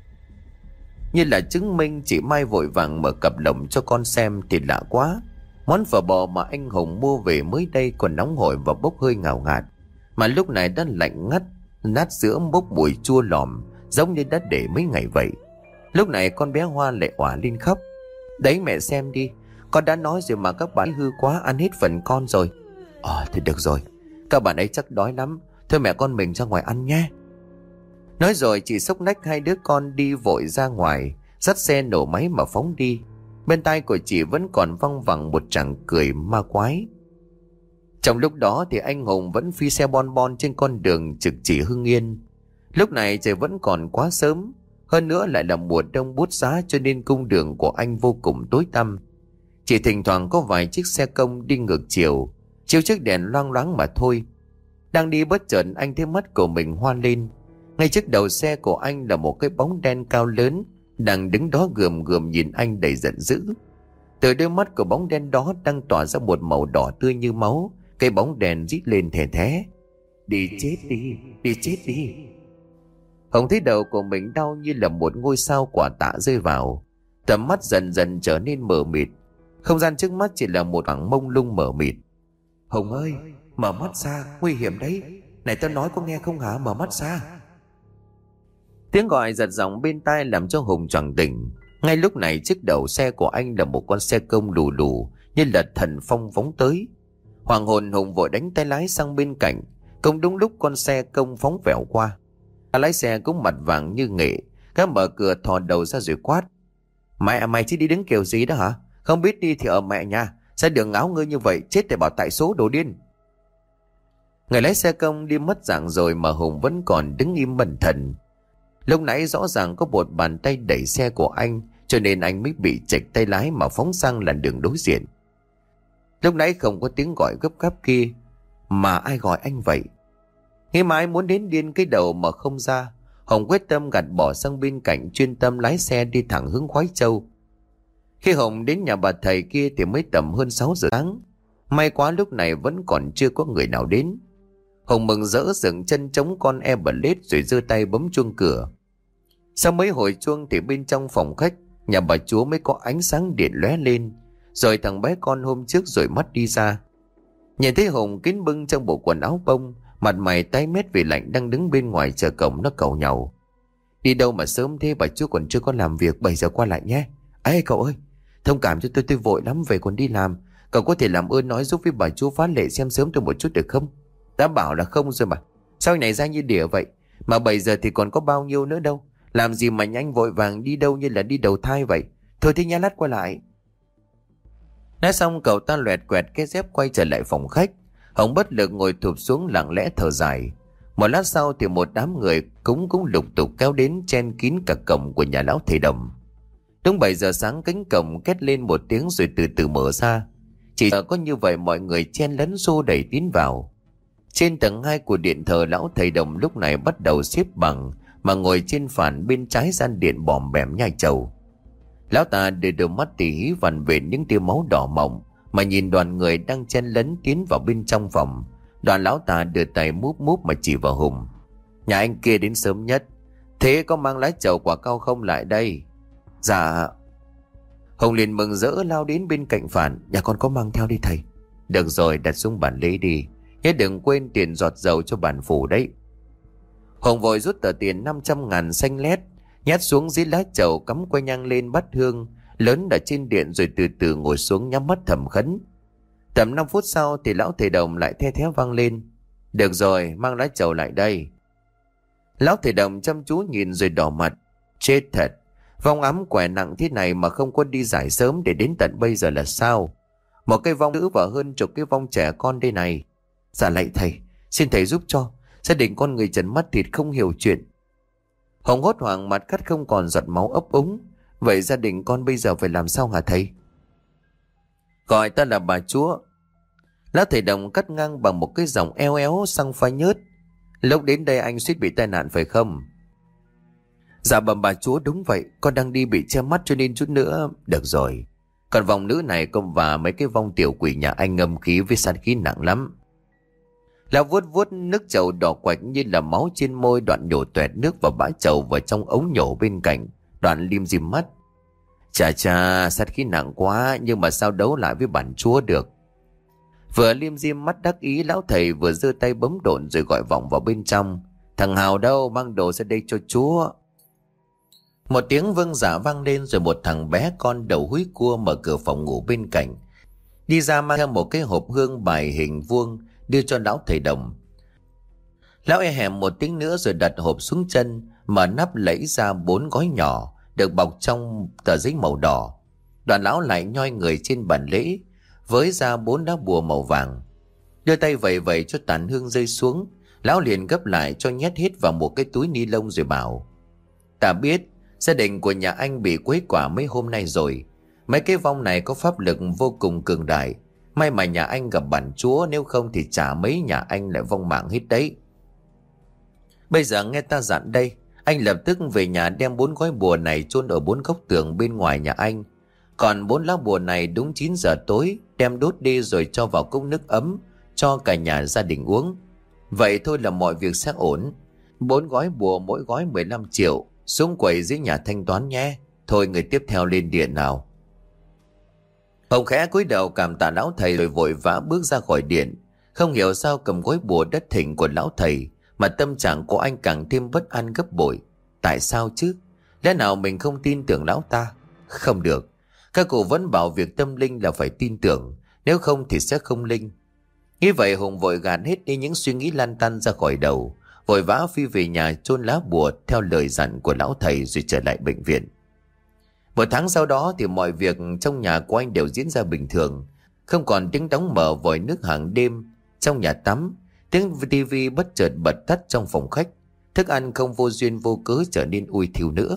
Như là chứng minh, chị Mai vội vàng mở cặp lồng cho con xem thì lạ quá. Món phở bò mà anh Hùng mua về mới đây còn nóng hổi và bốc hơi ngào ngạt, mà lúc này đã lạnh ngắt, nát sữa bốc mùi chua lòm, giống như đã để mấy ngày vậy. Lúc này con bé Hoa lại òa lên khóc. Đấy mẹ xem đi, con đã nói rồi mà các bạn hư quá, ăn hết phần con rồi. Ờ thì được rồi, các bạn ấy chắc đói lắm, thôi mẹ con mình ra ngoài ăn nhé. Nói rồi chị xốc nách hai đứa con đi vội ra ngoài, dắt xe nổ máy mà phóng đi. Bên tai của chị vẫn còn văng vẳng một tràng cười ma quái. Trong lúc đó thì anh Hùng vẫn phi xe bon bon trên con đường trực chỉ Hưng Yên. Lúc này trời vẫn còn quá sớm, hơn nữa lại là mùa đông buốt giá, cho nên cung đường của anh vô cùng tối tăm. Chỉ thỉnh thoảng có vài chiếc xe công đi ngược chiều, chiếu chiếc đèn loang loáng mà thôi. Đang đi bất chợt anh thấy mắt của mình hoa lên. Ngay trước đầu xe của anh là một cái bóng đen cao lớn đang đứng đó gườm gườm nhìn anh đầy giận dữ. Từ đôi mắt của bóng đen đó đang tỏa ra một màu đỏ tươi như máu. Cái bóng đèn rít lên thè thé: Đi chết đi, đi chết đi. Hồng thấy đầu của mình đau như là một ngôi sao quả tạ rơi vào. Tầm mắt dần dần trở nên mờ mịt. Không gian trước mắt chỉ là một khoảng mông lung mờ mịt. Hồng ơi, mở mắt ra, nguy hiểm đấy. Này tao nói có nghe không hả, mở mắt ra. Tiếng gọi giật giọng bên tai làm cho Hùng choàng tỉnh. Ngay lúc này chiếc đầu xe của anh là một con xe công lù lù như là thần phong phóng tới. Hoàng hồn Hùng vội đánh tay lái sang bên cạnh. Cũng đúng lúc con xe công phóng vẹo qua, lái xe cũng mặt vàng như nghệ, gã mở cửa thò đầu ra rồi quát: Mẹ mày chứ đi đứng kiểu gì đó hả? Không biết đi thì ở mẹ nhà, sao đường áo ngươi như vậy, chết để bảo tại số, đồ điên. Người lái xe công đi mất dạng rồi mà Hùng vẫn còn đứng im bần thần. Lúc nãy rõ ràng có một bàn tay đẩy xe của anh, cho nên anh mới bị chệch tay lái mà phóng sang làn đường đối diện. Lúc nãy không có tiếng gọi gấp gáp kia, mà ai gọi anh vậy? Nghĩ mãi muốn đến điên cái đầu mà không ra, Hồng quyết tâm gạt bỏ sang bên cạnh, chuyên tâm lái xe đi thẳng hướng Khoái Châu. Khi Hồng đến nhà bà thầy kia thì mới tầm hơn sáu giờ sáng. May quá lúc này vẫn còn chưa có người nào đến. Hồng mừng rỡ dựng chân chống con Everlet rồi giơ tay bấm chuông cửa. Sau mấy hồi chuông thì bên trong phòng khách nhà bà chúa mới có ánh sáng điện lóe lên. Rồi thằng bé con hôm trước rồi mắt đi ra. Nhìn thấy Hồng kín bưng trong bộ quần áo bông, mặt mày tái mét vì lạnh, đang đứng bên ngoài chờ cổng, nó cầu nhau: Đi đâu mà sớm thế, bà chúa còn chưa có làm việc, bảy giờ qua lại nhé. Ê cậu ơi, thông cảm cho tôi, tôi vội lắm về còn đi làm. Cậu có thể làm ơn nói giúp với bà chúa phá lệ xem sớm tôi một chút được không? Đã bảo là không rồi mà, sao này ra như đỉa vậy? Mà bảy giờ thì còn có bao nhiêu nữa đâu, Làm gì mà nhanh vội vàng đi đâu như là đi đầu thai vậy? Thôi thế nhá, lát qua lại. Nói xong cậu ta loẹt quẹt cái dép quay trở lại phòng khách. Hồng bất lực ngồi thụp xuống lặng lẽ thở dài. Một lát sau thì một đám người cũng cũng lục tục kéo đến chen kín cả cổng của nhà lão thầy Đồng. Đúng bảy giờ sáng cánh cổng két lên một tiếng rồi từ từ mở ra. Chỉ có như vậy mọi người chen lấn xô đẩy tiến vào. Trên tầng hai của điện thờ, lão thầy Đồng lúc này bắt đầu xếp bằng mà ngồi trên phản bên trái gian điện bòm bẻm nhai trầu. Lão ta đưa đôi mắt tỉ hí vằn vện những tia máu đỏ mọng mà nhìn đoàn người đang chen lấn tiến vào bên trong phòng. Đoàn lão ta đưa tay múp múp mà chỉ vào Hùng. Nhà anh kia đến sớm nhất, thế có mang lá trầu quả cau không lại đây? Dạ. Hùng liền mừng rỡ lao đến bên cạnh phản. Nhà con có mang theo đi thầy. Được rồi, đặt xuống bàn lễ đi, nhớ đừng quên tiền giọt dầu cho bản phủ đấy. Hùng vội rút tờ tiền năm trăm ngàn xanh lét nhét xuống dưới lá trầu, cắm que nhang lên bát hương lớn ở trên điện, rồi từ từ ngồi xuống nhắm mắt thầm khấn. Tầm năm phút sau thì lão thầy Đồng lại the thé vang lên. Được rồi, mang lá trầu lại đây. Lão thầy Đồng chăm chú nhìn rồi đỏ mặt. Chết thật, vong ám quẻ nặng thế này mà không có đi giải sớm để đến tận bây giờ là sao? Một cái vong nữ và hơn chục cái vong trẻ con đây này. Dạ lạy thầy, xin thầy giúp cho, gia đình con người trần mắt thịt không hiểu chuyện. Hồng hốt hoảng, mặt cắt không còn giọt máu ấp úng. Vậy gia đình con bây giờ phải làm sao hả thầy? Gọi ta là bà chúa. Lão thầy Đồng cắt ngang bằng một cái giọng eo éo xăng phai nhớt. Lúc đến đây anh suýt bị tai nạn phải không? Dạ bẩm bà chúa, đúng vậy, con đang đi bị che mắt cho nên chút nữa. Được rồi, còn vong nữ này công và mấy cái vong tiểu quỷ nhà anh ngâm khí với sát khí nặng lắm. Lão vuốt vuốt nước trầu đỏ quạch như là máu trên môi, đoạn nhổ toẹt nước vào bã trầu vào trong ống nhổ bên cạnh, đoạn lim dim mắt. Chà chà, sát khí nặng quá, nhưng mà sao đấu lại với bản chúa được? Vừa lim dim mắt đắc ý, lão thầy vừa giơ tay bấm độn rồi gọi vọng vào bên trong. Thằng Hào đâu, mang đồ ra đây cho chúa. Một tiếng vâng giả vang lên, rồi một thằng bé con đầu húi cua mở cửa phòng ngủ bên cạnh đi ra, mang theo một cái hộp hương bài hình vuông đưa cho lão thầy Đồng. Lão e hèm một tiếng nữa rồi đặt hộp xuống chân, mở nắp lấy ra bốn gói nhỏ được bọc trong tờ giấy màu đỏ. Đoạn lão lại nhoi người trên bàn lễ, với ra bốn lá bùa màu vàng, đưa tay vẩy vẩy cho tàn hương rơi xuống. Lão liền gấp lại cho nhét hết vào một cái túi ni lông rồi bảo: Ta biết gia đình của nhà anh bị quấy quả mấy hôm nay rồi. Mấy cái vong này có pháp lực vô cùng cường đại. May mà nhà anh gặp bản chúa, nếu không thì chả mấy nhà anh lại vong mạng hết đấy. Bây giờ nghe ta dặn đây, anh lập tức về nhà đem bốn gói bùa này chôn ở bốn góc tường bên ngoài nhà anh. Còn bốn lá bùa này đúng chín giờ tối đem đốt đi rồi cho vào cốc nước ấm cho cả nhà gia đình uống. Vậy thôi là mọi việc sẽ ổn. Bốn gói bùa mỗi gói mười lăm triệu, xuống quầy dưới nhà thanh toán nhé. Thôi người tiếp theo lên điện nào. Hồng khẽ cúi đầu cảm tạ lão thầy rồi vội vã bước ra khỏi điện. Không hiểu sao cầm gói bùa đất thỉnh của lão thầy mà tâm trạng của anh càng thêm bất an gấp bội. Tại sao chứ? Lẽ nào mình không tin tưởng lão ta? Không được. Các cụ vẫn bảo việc tâm linh là phải tin tưởng, nếu không thì sẽ không linh. Nghĩ vậy Hùng vội gạt hết đi những suy nghĩ lan tăn ra khỏi đầu, vội vã phi về nhà chôn lá bùa theo lời dặn của lão thầy rồi trở lại bệnh viện. Một tháng sau đó thì mọi việc trong nhà của anh đều diễn ra bình thường, không còn tiếng đóng mở vòi nước hàng đêm trong nhà tắm, tiếng tivi bất chợt bật tắt trong phòng khách, thức ăn không vô duyên vô cớ trở nên ui thiêu nữa.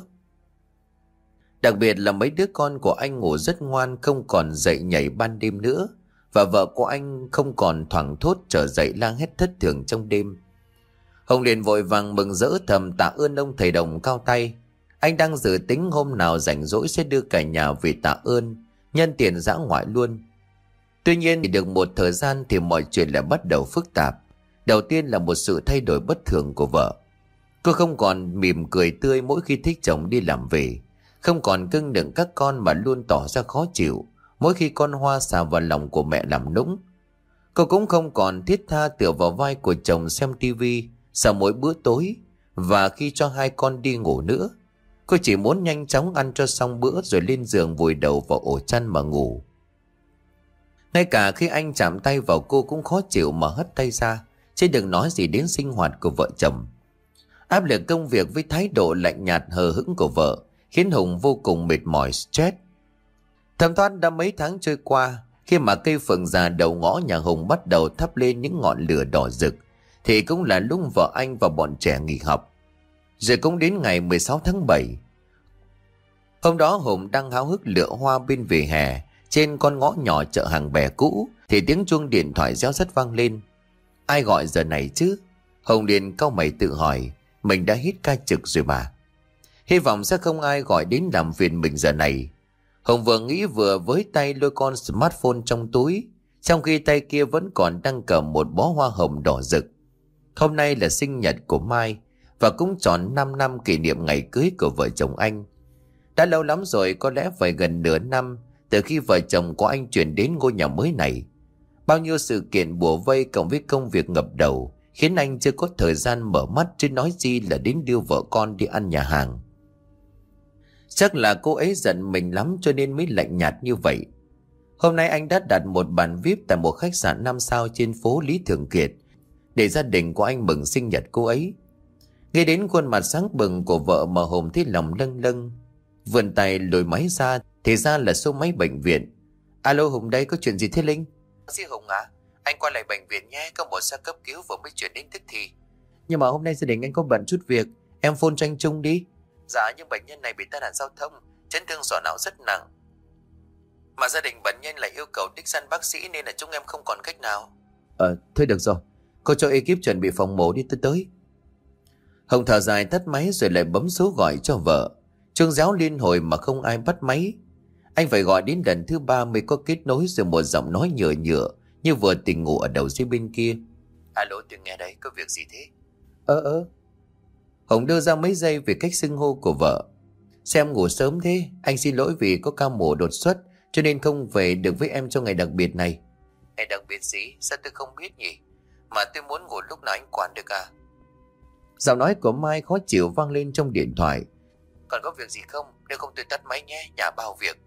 Đặc biệt là mấy đứa con của anh ngủ rất ngoan, không còn dậy nhảy ban đêm nữa, và vợ của anh không còn thoảng thốt trở dậy la hét thất thường trong đêm. Hồng liền vội vàng mừng rỡ thầm tạ ơn ông thầy Đồng cao tay. Anh đang dự tính hôm nào rảnh rỗi sẽ đưa cả nhà về tạ ơn, nhân tiền dã ngoại luôn. Tuy nhiên thì được một thời gian thì mọi chuyện lại bắt đầu phức tạp. Đầu tiên là một sự thay đổi bất thường của vợ. Cô không còn mỉm cười tươi mỗi khi thích chồng đi làm về, không còn cưng nựng các con mà luôn tỏ ra khó chịu mỗi khi con Hoa xà vào lòng của mẹ làm nũng. Cô cũng không còn thiết tha tựa vào vai của chồng xem tivi sau mỗi bữa tối, và khi cho hai con đi ngủ nữa, cô chỉ muốn nhanh chóng ăn cho xong bữa rồi lên giường vùi đầu vào ổ chăn mà ngủ. Ngay cả khi anh chạm tay vào cô cũng khó chịu mà hất tay ra, chứ đừng nói gì đến sinh hoạt của vợ chồng. Áp lực công việc với thái độ lạnh nhạt hờ hững của vợ khiến Hùng vô cùng mệt mỏi, stress. Thấm thoát đã mấy tháng trôi qua, khi mà cây phượng già đầu ngõ nhà Hùng bắt đầu thắp lên những ngọn lửa đỏ rực, thì cũng là lúc vợ anh và bọn trẻ nghỉ học. Rồi cũng đến ngày mười sáu tháng bảy. Hôm đó Hùng đang háo hức lựa hoa bên vỉa hè trên con ngõ nhỏ chợ Hàng Bè cũ, thì tiếng chuông điện thoại réo rắt vang lên. Ai gọi giờ này chứ? Hùng liền cau mày tự hỏi, mình đã hết ca trực rồi mà. Hy vọng sẽ không ai gọi đến làm phiền mình giờ này. Hùng vừa nghĩ vừa với tay lôi con smartphone trong túi, trong khi tay kia vẫn còn đang cầm một bó hoa hồng đỏ rực. Hôm nay là sinh nhật của Mai, và cũng tròn năm năm kỷ niệm ngày cưới của vợ chồng anh. Đã lâu lắm rồi, có lẽ phải gần nửa năm từ khi vợ chồng của anh chuyển đến ngôi nhà mới này. Bao nhiêu sự kiện bủa vây cộng với công việc ngập đầu khiến anh chưa có thời gian mở mắt, chứ nói gì là đến đưa vợ con đi ăn nhà hàng. Chắc là cô ấy giận mình lắm cho nên mới lạnh nhạt như vậy. Hôm nay anh đã đặt một bàn vi ai pi tại một khách sạn năm sao trên phố Lý Thường Kiệt để gia đình của anh mừng sinh nhật cô ấy. Nghe đến khuôn mặt sáng bừng của vợ mà Hùng thấy lòng lâng lâng. Vươn tay lùi máy ra thì ra là số máy bệnh viện. Alo Hùng đây, có chuyện gì thế Linh? Gì Hùng à? Anh qua lại bệnh viện nhé, có một xe cấp cứu vừa mới chuyển đến tức thì. Nhưng mà hôm nay gia đình anh có bận chút việc, em phone cho anh Trung đi. Dạ, nhưng bệnh nhân này bị tai nạn giao thông, chấn thương sọ não rất nặng. Mà gia đình bệnh nhân lại yêu cầu đích thân bác sĩ nên là chúng em không còn cách nào. Ờ, thôi được rồi, cô cho ekip chuẩn bị phòng mổ đi, tới tới. Hồng thở dài tắt máy rồi lại bấm số gọi cho vợ. Chuông réo liên hồi mà không ai bắt máy. Anh phải gọi đến lần thứ ba mới có kết nối, rồi một giọng nói nhựa nhựa như vừa tỉnh ngủ ở đầu dây bên kia. Alo, tôi nghe đây, có việc gì thế? Ơ ơ. Hồng đưa ra mấy giây về cách xưng hô của vợ. Xem ngủ sớm thế, anh xin lỗi vì có ca mổ đột xuất cho nên không về được với em trong ngày đặc biệt này. Ngày đặc biệt gì? Sao tôi không biết nhỉ? Mà tôi muốn ngủ lúc nào anh quản được à? Giọng nói của Mai khó chịu vang lên trong điện thoại. Còn có việc gì không? Nếu không tôi tắt máy nhé, nhà bao việc.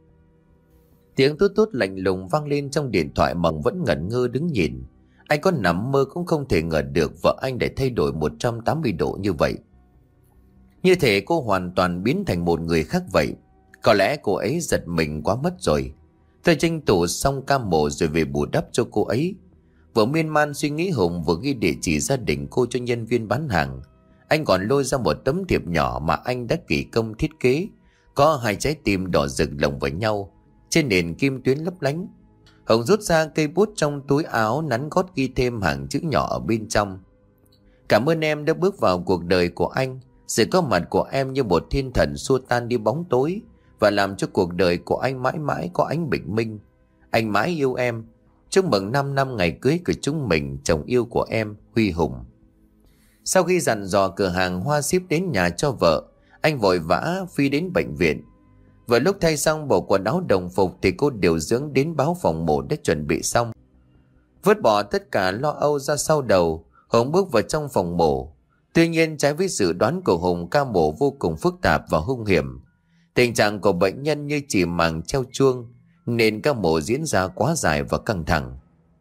Tiếng tút tút lạnh lùng vang lên trong điện thoại mà vẫn ngẩn ngơ đứng nhìn. Anh có nằm mơ cũng không thể ngờ được vợ anh để thay đổi một trăm tám mươi độ như vậy. Như thể cô hoàn toàn biến thành một người khác vậy. Có lẽ cô ấy giật mình quá mất rồi. Tôi tranh thủ xong ca mổ rồi về bù đắp cho cô ấy. Vừa miên man suy nghĩ, Hùng vừa ghi địa chỉ gia đình cô cho nhân viên bán hàng. Anh còn lôi ra một tấm thiệp nhỏ mà anh đã kỳ công thiết kế, có hai trái tim đỏ rực lồng với nhau trên nền kim tuyến lấp lánh. Hồng rút ra cây bút trong túi áo, nắn gót ghi thêm hàng chữ nhỏ ở bên trong. Cảm ơn em đã bước vào cuộc đời của anh. Sự có mặt của em như một thiên thần xua tan đi bóng tối và làm cho cuộc đời của anh mãi mãi có ánh bình minh. Anh mãi yêu em. Chúc mừng năm năm ngày cưới của chúng mình, chồng yêu của em, Huy Hùng. Sau khi dặn dò cửa hàng hoa ship đến nhà cho vợ, anh vội vã phi đến bệnh viện. Vừa lúc thay xong bộ quần áo đồng phục thì cô điều dưỡng đến báo phòng mổ đã chuẩn bị xong. Vứt bỏ tất cả lo âu ra sau đầu, Hùng bước vào trong phòng mổ. Tuy nhiên trái với dự đoán của Hùng, ca mổ vô cùng phức tạp và hung hiểm. Tình trạng của bệnh nhân như chỉ màng treo chuông, nên ca mổ diễn ra quá dài và căng thẳng.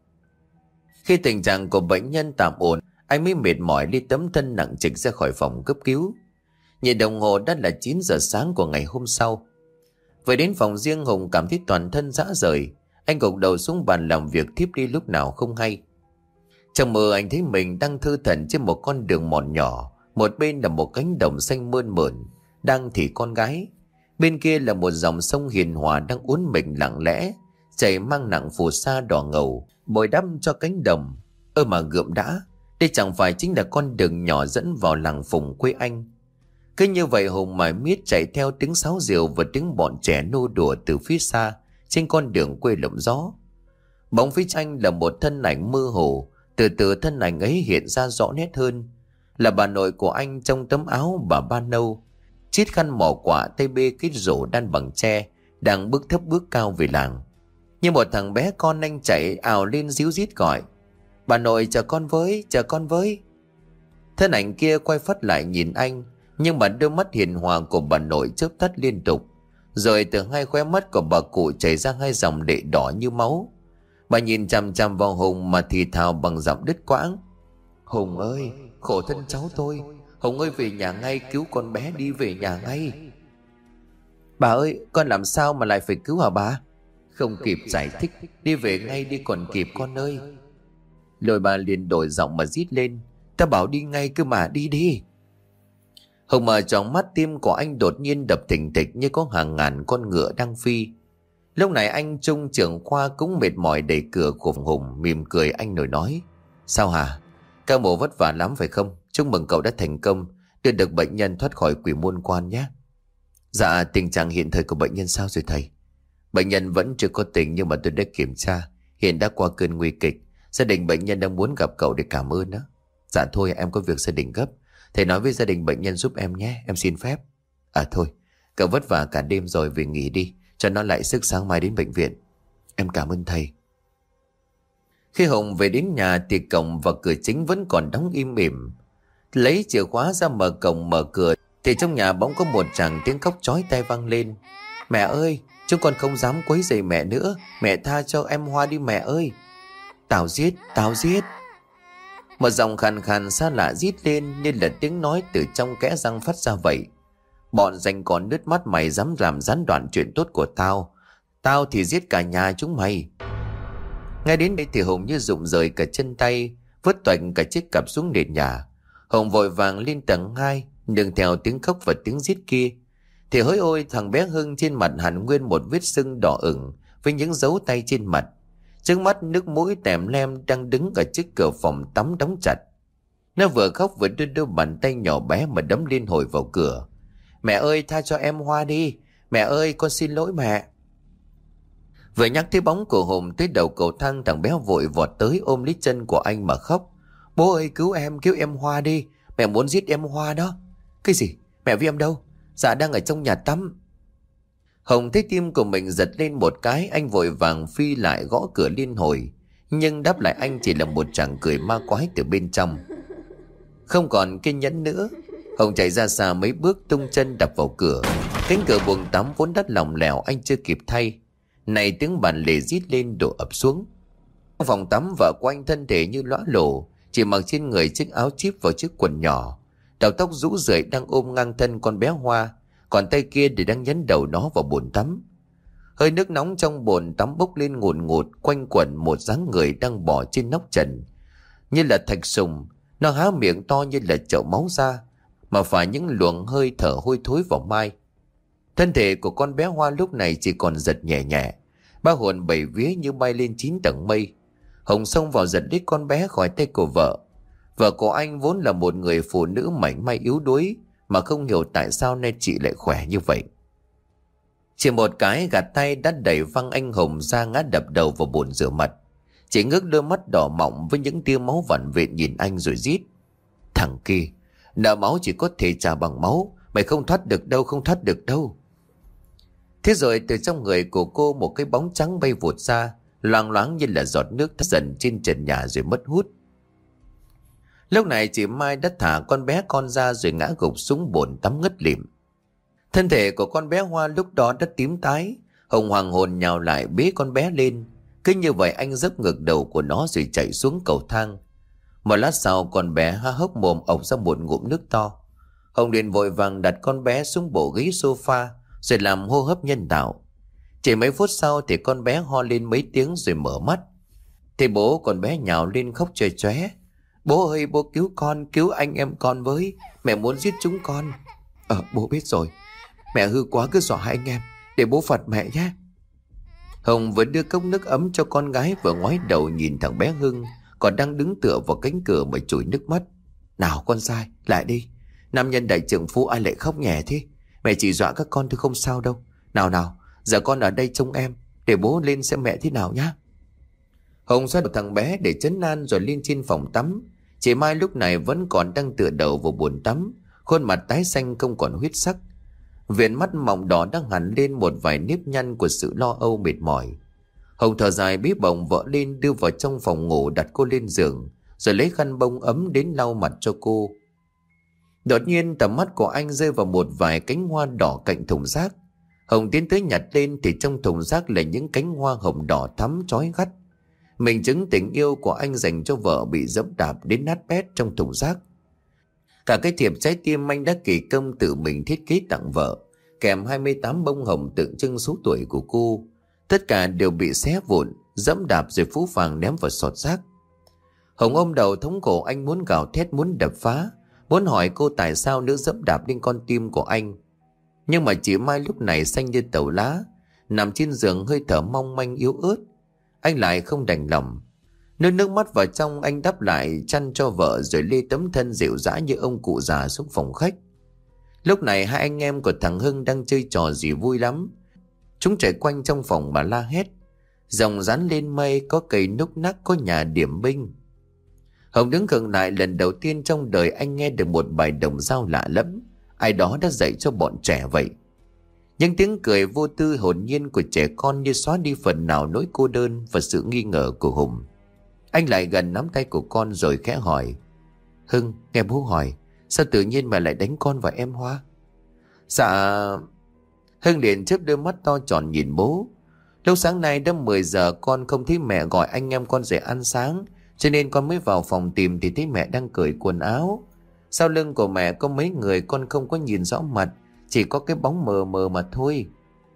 Khi tình trạng của bệnh nhân tạm ổn, anh mới mệt mỏi đi tấm thân nặng trịch ra khỏi phòng cấp cứu. Nhìn đồng hồ đã là chín giờ sáng của ngày hôm sau. Về đến phòng riêng, Hùng cảm thấy toàn thân rã rời. Anh gục đầu xuống bàn làm việc thiếp đi lúc nào không hay. Trong mơ anh thấy mình đang thư thẩn trên một con đường mòn nhỏ. Một bên là một cánh đồng xanh mơn mởn đang thì con gái. Bên kia là một dòng sông hiền hòa đang uốn mình lặng lẽ, chảy mang nặng phù sa đỏ ngầu, bồi đắp cho cánh đồng. Ơ mà gượm đã, đây chẳng phải chính là con đường nhỏ dẫn vào làng Phùng quê anh. Cứ như vậy Hùng mải miết chạy theo tiếng sáo rìu và tiếng bọn trẻ nô đùa từ phía xa trên con đường quê lộng gió. Bóng phía anh là một thân ảnh mơ hồ. Từ từ thân ảnh ấy hiện ra rõ nét hơn, là bà nội của anh trong tấm áo bà ba nâu, chiếc khăn mỏ quả, tay bê cái rổ đan bằng tre, đang bước thấp bước cao về làng. Như một thằng bé con, anh chạy ào lên ríu rít gọi: "Bà nội, chờ con với, chờ con với." Thân ảnh kia quay phắt lại nhìn anh, nhưng mà đôi mắt hiền hòa của bà nội chớp tắt liên tục, rồi từ hai khóe mắt của bà cụ chảy ra hai dòng lệ đỏ như máu. Bà nhìn chằm chằm vào Hùng mà thì thào bằng giọng đứt quãng: "Hùng ơi, khổ thân cháu tôi, Hồng ơi về nhà ngay, cứu con bé đi, về nhà ngay. Bà ơi, con làm sao mà lại phải cứu hả bà? Không kịp giải thích, đi về ngay đi còn kịp con ơi. Rồi bà liền đổi giọng mà rít lên, ta bảo đi ngay cơ mà, đi đi. Hồng mở tròng mắt, tim của anh đột nhiên đập thình thịch như có hàng ngàn con ngựa đang phi. Lúc này anh Trung trưởng khoa cũng mệt mỏi đẩy cửa của Hùng, mỉm cười anh nổi nói: Sao hả? Ca mổ vất vả lắm phải không? Chúc mừng cậu đã thành công đưa được bệnh nhân thoát khỏi quỷ môn quan nhé. Dạ, tình trạng hiện thời của bệnh nhân sao rồi thầy? Bệnh nhân vẫn chưa có tỉnh, nhưng mà tôi đã kiểm tra, hiện đã qua cơn nguy kịch. Gia đình bệnh nhân đang muốn gặp cậu để cảm ơn đó. Dạ thôi, em có việc gia đình gấp, thầy nói với gia đình bệnh nhân giúp em nhé, em xin phép. À thôi, cậu vất vả cả đêm rồi, về nghỉ đi, cho nó lại sức sáng mai đến bệnh viện. Em cảm ơn thầy. Khi Hùng về đến nhà thì cổng và cửa chính vẫn còn đóng im ỉm. Lấy chìa khóa ra mở cổng mở cửa thì trong nhà bỗng có một tràng tiếng khóc chói tai vang lên. Mẹ ơi, chúng con không dám quấy rầy mẹ nữa, mẹ tha cho em Hoa đi mẹ ơi. Tao giết, tao giết. Một giọng khàn khàn xa lạ rít lên như là tiếng nói từ trong kẽ răng phát ra vậy. Bọn danh còn nước mắt mày dám làm gián đoạn chuyện tốt của tao, tao thì giết cả nhà chúng mày. Ngay đến đây thì Hùng như rụng rời cả chân tay, vứt toạch cả chiếc cặp xuống nền nhà. Hùng vội vàng lên tầng hai, nương theo tiếng khóc và tiếng rít kia thì hỡi ôi, thằng bé Hưng trên mặt hằn nguyên một vết sưng đỏ ửng với những dấu tay trên mặt. Trước mắt nước mũi tèm lem đang đứng ở trước cửa phòng tắm đóng chặt. Nó vừa khóc vừa đưa đôi bàn tay nhỏ bé mà đấm liên hồi vào cửa. Mẹ ơi, tha cho em Hoa đi, mẹ ơi, con xin lỗi mẹ. Vừa nhắc thấy bóng của Hùng tới đầu cầu thang, thằng bé vội vọt tới ôm lấy chân của anh mà khóc. Bố ơi, cứu em, cứu em Hoa đi, mẹ muốn giết em Hoa đó. Cái gì? Mẹ với em đâu? Dạ đang ở trong nhà tắm. Hùng thấy tim của mình giật lên một cái, anh vội vàng phi lại gõ cửa liên hồi, nhưng đáp lại anh chỉ là một tràng cười ma quái từ bên trong. Không còn kiên nhẫn nữa, Hùng chạy ra xa mấy bước, tung chân đập vào cửa. Cánh cửa buồng tắm vốn đất lỏng lẻo anh chưa kịp thay, này tiếng bàn lề rít lên đổ ập xuống. Trong phòng tắm, vợ của anh thân thể như lõa lồ, chỉ mặc trên người chiếc áo chíp vào chiếc quần nhỏ, đầu tóc rũ rượi đang ôm ngang thân con bé Hoa, còn tay kia thì đang nhấn đầu nó vào bồn tắm. Hơi nước nóng trong bồn tắm bốc lên ngùn ngụt, quanh quẩn một dáng người đang bò trên nóc trần như là thạch sùng. Nó há miệng to như là chậu máu ra, mà phải những luồng hơi thở hôi thối vào mai. Thân thể của con bé Hoa lúc này chỉ còn giật nhẹ nhẹ, ba hồn bảy vía như bay lên chín tầng mây. Hồng xông vào giật lấy con bé khỏi tay của vợ. Vợ của anh vốn là một người phụ nữ mảnh mai yếu đuối, mà không hiểu tại sao nay chị lại khỏe như vậy. Chỉ một cái gạt tay đã đẩy văng anh Hồng ra ngã đập đầu vào bồn rửa mặt. Chị ngước đôi mắt đỏ mọng với những tia máu vằn vện nhìn anh rồi rít: Thằng kia, nợ máu chỉ có thể trả bằng máu, mày không thoát được đâu, không thoát được đâu. Thế rồi từ trong người của cô một cái bóng trắng bay vụt ra, loang loáng như là giọt nước thấm dần trên trần nhà rồi mất hút. Lúc này chị Mai đã thả con bé con ra rồi ngã gục xuống bồn tắm ngất lịm. Thân thể của con bé Hoa lúc đó đã tím tái. Hồng hoàng hồn nhào lại bế con bé lên. Cứ như vậy anh dấp ngược đầu của nó rồi chạy xuống cầu thang. Một lát sau con bé há hốc mồm ộc ra một ngụm nước to. Hồng liền vội vàng đặt con bé xuống bộ ghế sofa rồi làm hô hấp nhân tạo. Chỉ mấy phút sau thì con bé ho lên mấy tiếng rồi mở mắt. Thì bố con bé nhào lên khóc choe choé: Bố ơi, bố cứu con, cứu anh em con với, mẹ muốn giết chúng con. Ờ bố biết rồi, mẹ hư quá cứ dọa hai anh em, để bố phạt mẹ nhé. Hồng vừa đưa cốc nước ấm cho con gái, vừa ngoái đầu nhìn thằng bé Hưng còn đang đứng tựa vào cánh cửa mà chùi nước mắt. Nào con trai, lại đi. Nam nhân đại trượng phu ai lại khóc nhẹ thế? Mẹ chỉ dọa các con thôi không sao đâu. Nào nào, giờ con ở đây trông em, để bố lên xem mẹ thế nào nhá. Hồng xoay thằng bé để trấn an rồi lên trên phòng tắm. Chị Mai lúc này vẫn còn đang tựa đầu vào bồn tắm, khuôn mặt tái xanh không còn huyết sắc. Viền mắt mỏng đỏ đang hằn lên một vài nếp nhăn của sự lo âu mệt mỏi. Hồng thở dài bế bồng vợ lên đưa vào trong phòng ngủ, đặt cô lên giường rồi lấy khăn bông ấm đến lau mặt cho cô. Đột nhiên tầm mắt của anh rơi vào một vài cánh hoa đỏ cạnh thùng rác. Hồng tiến tới nhặt lên thì trong thùng rác là những cánh hoa hồng đỏ thắm chói gắt. Mình chứng tình yêu của anh dành cho vợ bị dẫm đạp đến nát bét trong thùng rác. Cả cái thiệp trái tim anh đã kỳ công tự mình thiết kế tặng vợ, kèm hai mươi tám bông hồng tượng trưng số tuổi của cô. Tất cả đều bị xé vụn, dẫm đạp rồi phũ phàng ném vào sọt rác. Hồng ôm đầu thống khổ, anh muốn gào thét, muốn đập phá, muốn hỏi cô tại sao nữ dẫm đạp lên con tim của anh. Nhưng mà chị Mai lúc này xanh như tàu lá, nằm trên giường hơi thở mong manh yếu ớt. Anh lại không đành lòng, nước nước mắt vào trong, anh đắp lại chăn cho vợ rồi lê tấm thân dịu dã như ông cụ già xuống phòng khách. Lúc này hai anh em của thằng Hưng đang chơi trò gì vui lắm. Chúng chạy quanh trong phòng mà la hét. Rồng rắn lên mây, có cây núc nắc, có nhà điểm binh. Hồng đứng khựng lại, lần đầu tiên trong đời anh nghe được một bài đồng dao lạ lẫm. Ai đó đã dạy cho bọn trẻ vậy. Những tiếng cười vô tư hồn nhiên của trẻ con như xóa đi phần nào nỗi cô đơn và sự nghi ngờ của Hùng. Anh lại gần nắm tay của con rồi khẽ hỏi: Hưng, nghe bố hỏi, sao tự nhiên mà lại đánh con và em Hoa? Dạ... Hưng liền chớp đôi mắt to tròn nhìn bố. Lúc sáng nay đã mười giờ con không thấy mẹ gọi anh em con dậy ăn sáng, cho nên con mới vào phòng tìm thì thấy mẹ đang cởi quần áo. Sau lưng của mẹ có mấy người con không có nhìn rõ mặt, chỉ có cái bóng mờ mờ mà thôi.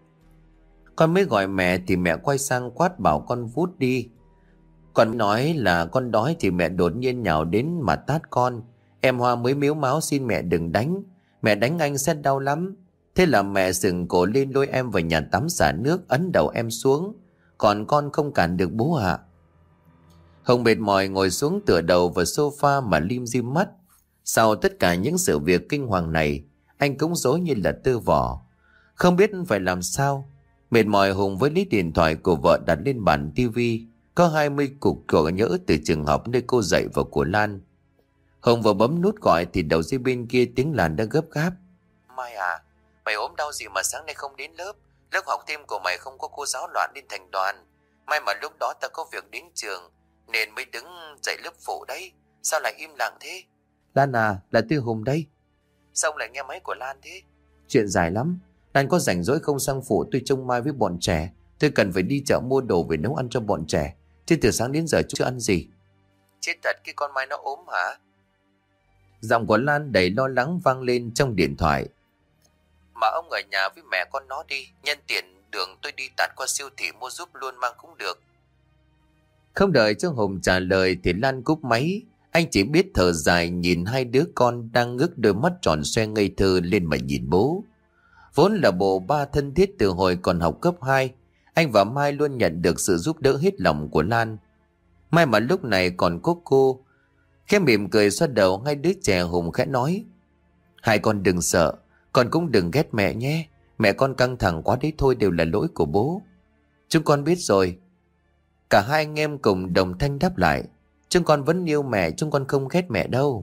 Con mới gọi mẹ thì mẹ quay sang quát bảo con vút đi. Con nói là con đói thì mẹ đột nhiên nhào đến mà tát con. Em Hoa mới miếu máu xin mẹ đừng đánh, mẹ đánh anh sẽ đau lắm. Thế là mẹ sừng cổ lên lôi em vào nhà tắm xả nước, ấn đầu em xuống. Còn con không cản được bố ạ. À. Hồng mệt mỏi ngồi xuống tựa đầu vào sofa mà lim dim mắt. Sau tất cả những sự việc kinh hoàng này, anh cũng rối như là tơ vò, không biết phải làm sao. Mệt mỏi, Hùng với lấy điện thoại của vợ đặt lên bàn tivi. Có hai mươi cuộc gọi nhỡ từ trường học nơi cô dạy và của Lan. Hùng vừa bấm nút gọi thì đầu dây bên kia tiếng Lan đã gấp gáp: Mai à, mày ốm đau gì mà sáng nay không đến lớp? Lớp học thêm của mày không có cô giáo loạn lên thành đoàn. May mà lúc đó ta có việc đến trường nên mới đứng dậy lớp phụ đấy. Sao lại im lặng thế? Lan à, là tôi Hùng đây. Sao lại nghe máy của Lan thế? Chuyện dài lắm. Lan có rảnh rỗi không sang phụ tôi trông Mai với bọn trẻ. Tôi cần phải đi chợ mua đồ về nấu ăn cho bọn trẻ, chứ từ sáng đến giờ chưa ăn gì. Chết thật, cái con Mai nó ốm hả? Giọng của Lan đầy lo lắng vang lên trong điện thoại. Mà ông ở nhà với mẹ con nó đi, nhân tiện đường tôi đi tạt qua siêu thị mua giúp luôn mang cũng được. Không đợi cho Hùng trả lời thì Lan cúp máy. Anh chỉ biết thở dài nhìn hai đứa con đang ngước đôi mắt tròn xoe ngây thơ lên mà nhìn bố. Vốn là bộ ba thân thiết từ hồi còn học cấp hai, anh và Mai luôn nhận được sự giúp đỡ hết lòng của Lan. Mai mà lúc này còn có cô. Khẽ mỉm cười xoa đầu hai đứa trẻ, Hùng khẽ nói: Hai con đừng sợ, con cũng đừng ghét mẹ nhé. Mẹ con căng thẳng quá đấy thôi, đều là lỗi của bố. Chúng con biết rồi. Cả hai anh em cùng đồng thanh đáp lại: Chúng con vẫn yêu mẹ, chúng con không ghét mẹ đâu.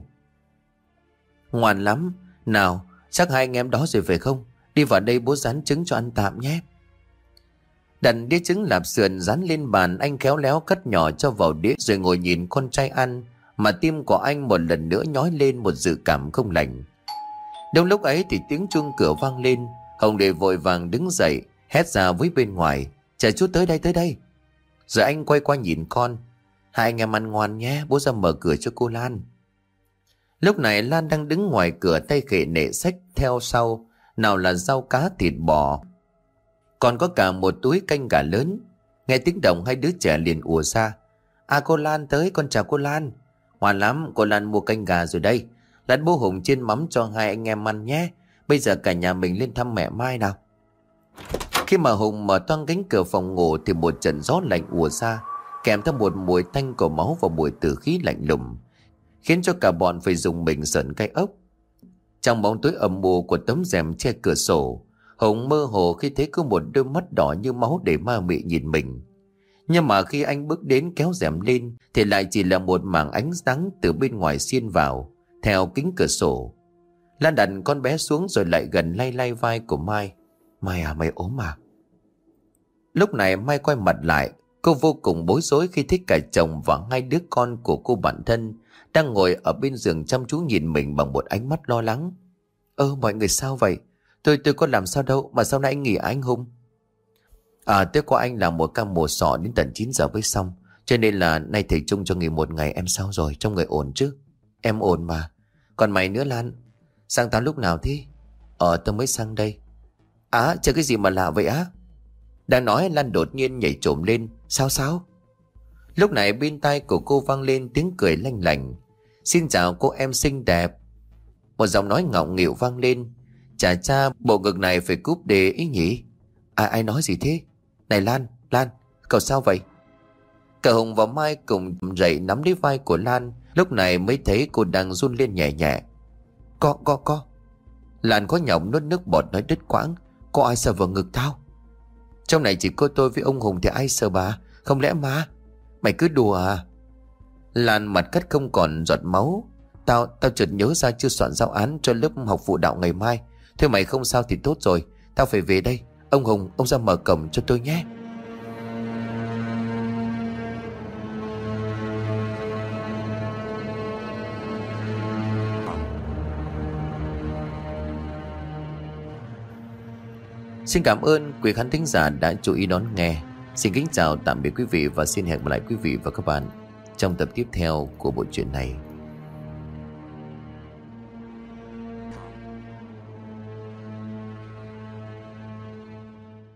Ngoan lắm. Nào, chắc hai anh em đó rồi phải không? Đi vào đây bố rán trứng cho ăn tạm nhé. Đặt đĩa trứng lạp sườn rán lên bàn, anh khéo léo cắt nhỏ cho vào đĩa rồi ngồi nhìn con trai ăn, mà tim của anh một lần nữa nhói lên một dự cảm không lành. Đúng lúc ấy thì tiếng chuông cửa vang lên. Hồng Đệ vội vàng đứng dậy hét ra với bên ngoài: Chờ chú tới đây, tới đây. Rồi anh quay qua nhìn con: Hai anh em ăn ngoan nhé, bố ra mở cửa cho cô Lan. Lúc này Lan đang đứng ngoài cửa, tay khệ nệ xách theo sau, nào là rau cá thịt bò, còn có cả một túi canh gà lớn. Nghe tiếng động hai đứa trẻ liền ùa ra: À, cô Lan tới, con chào cô Lan. Ngoan lắm, cô Lan mua canh gà rồi đây. Lát bố Hùng chiên mắm cho hai anh em ăn nhé. Bây giờ cả nhà mình lên thăm mẹ Mai nào. Khi mà Hùng mở toang cánh cửa phòng ngủ thì một trận gió lạnh ùa ra, kèm theo một mùi tanh của máu và mùi tử khí lạnh lùng, khiến cho cả bọn phải dùng mình sởn gai ốc. Trong bóng tối âm mù của tấm rèm che cửa sổ, Hùng mơ hồ khi thấy có một đôi mắt đỏ như máu để ma mị nhìn mình. Nhưng mà khi anh bước đến kéo rèm lên thì lại chỉ là một mảng ánh sáng từ bên ngoài xiên vào theo kính cửa sổ. Lan đặt con bé xuống rồi lại gần lay lay vai của Mai: Mai à, mày ốm à? Lúc này Mai quay mặt lại, cô vô cùng bối rối khi thấy cả chồng và hai đứa con của cô bạn thân đang ngồi ở bên giường chăm chú nhìn mình bằng một ánh mắt lo lắng. Ơ, mọi người sao vậy? Tôi tôi có làm sao đâu mà sao nãy anh nghỉ à anh Hùng? À, tôi có anh làm một ca mổ sọ đến tận chín giờ mới xong, cho nên là nay thầy Trung cho nghỉ một ngày. Em sao rồi? Trong người ổn chứ? Em ổn mà. Còn mày nữa Lan. Sang tao lúc nào thế? Ờ tao mới sang đây. Á chờ cái gì mà lạ vậy á? Đang nói Lan đột nhiên nhảy trồm lên. Sao sao? Lúc này bên tai của cô vang lên tiếng cười lanh lảnh. Xin chào cô em xinh đẹp. Một giọng nói ngọng nghịu vang lên. Chà cha, bộ ngực này phải cúp đề ý nhỉ? À, ai nói gì thế? Này Lan, Lan, cậu sao vậy? Cả Hùng và Mai cùng dậy nắm lấy vai của Lan. Lúc này mới thấy cô đang run lên nhẹ nhẹ. Co, co, co. Lan có nhọc nuốt nước bọt nói đứt quãng. Có ai sờ vào ngực tao? Trong này chỉ có tôi với ông Hùng thì ai sờ bà? Không lẽ má? Mày cứ đùa à? Lan mặt cắt không còn giọt máu. Tao, tao chợt nhớ ra chưa soạn giáo án cho lớp học phụ đạo ngày mai. Thôi mày không sao thì tốt rồi. Tao phải về đây. Ông Hùng, ông ra mở cổng cho tôi nhé. Xin cảm ơn quý khán thính giả đã chú ý đón nghe. Xin kính chào tạm biệt quý vị và xin hẹn gặp lại quý vị và các bạn trong tập tiếp theo của bộ truyện này.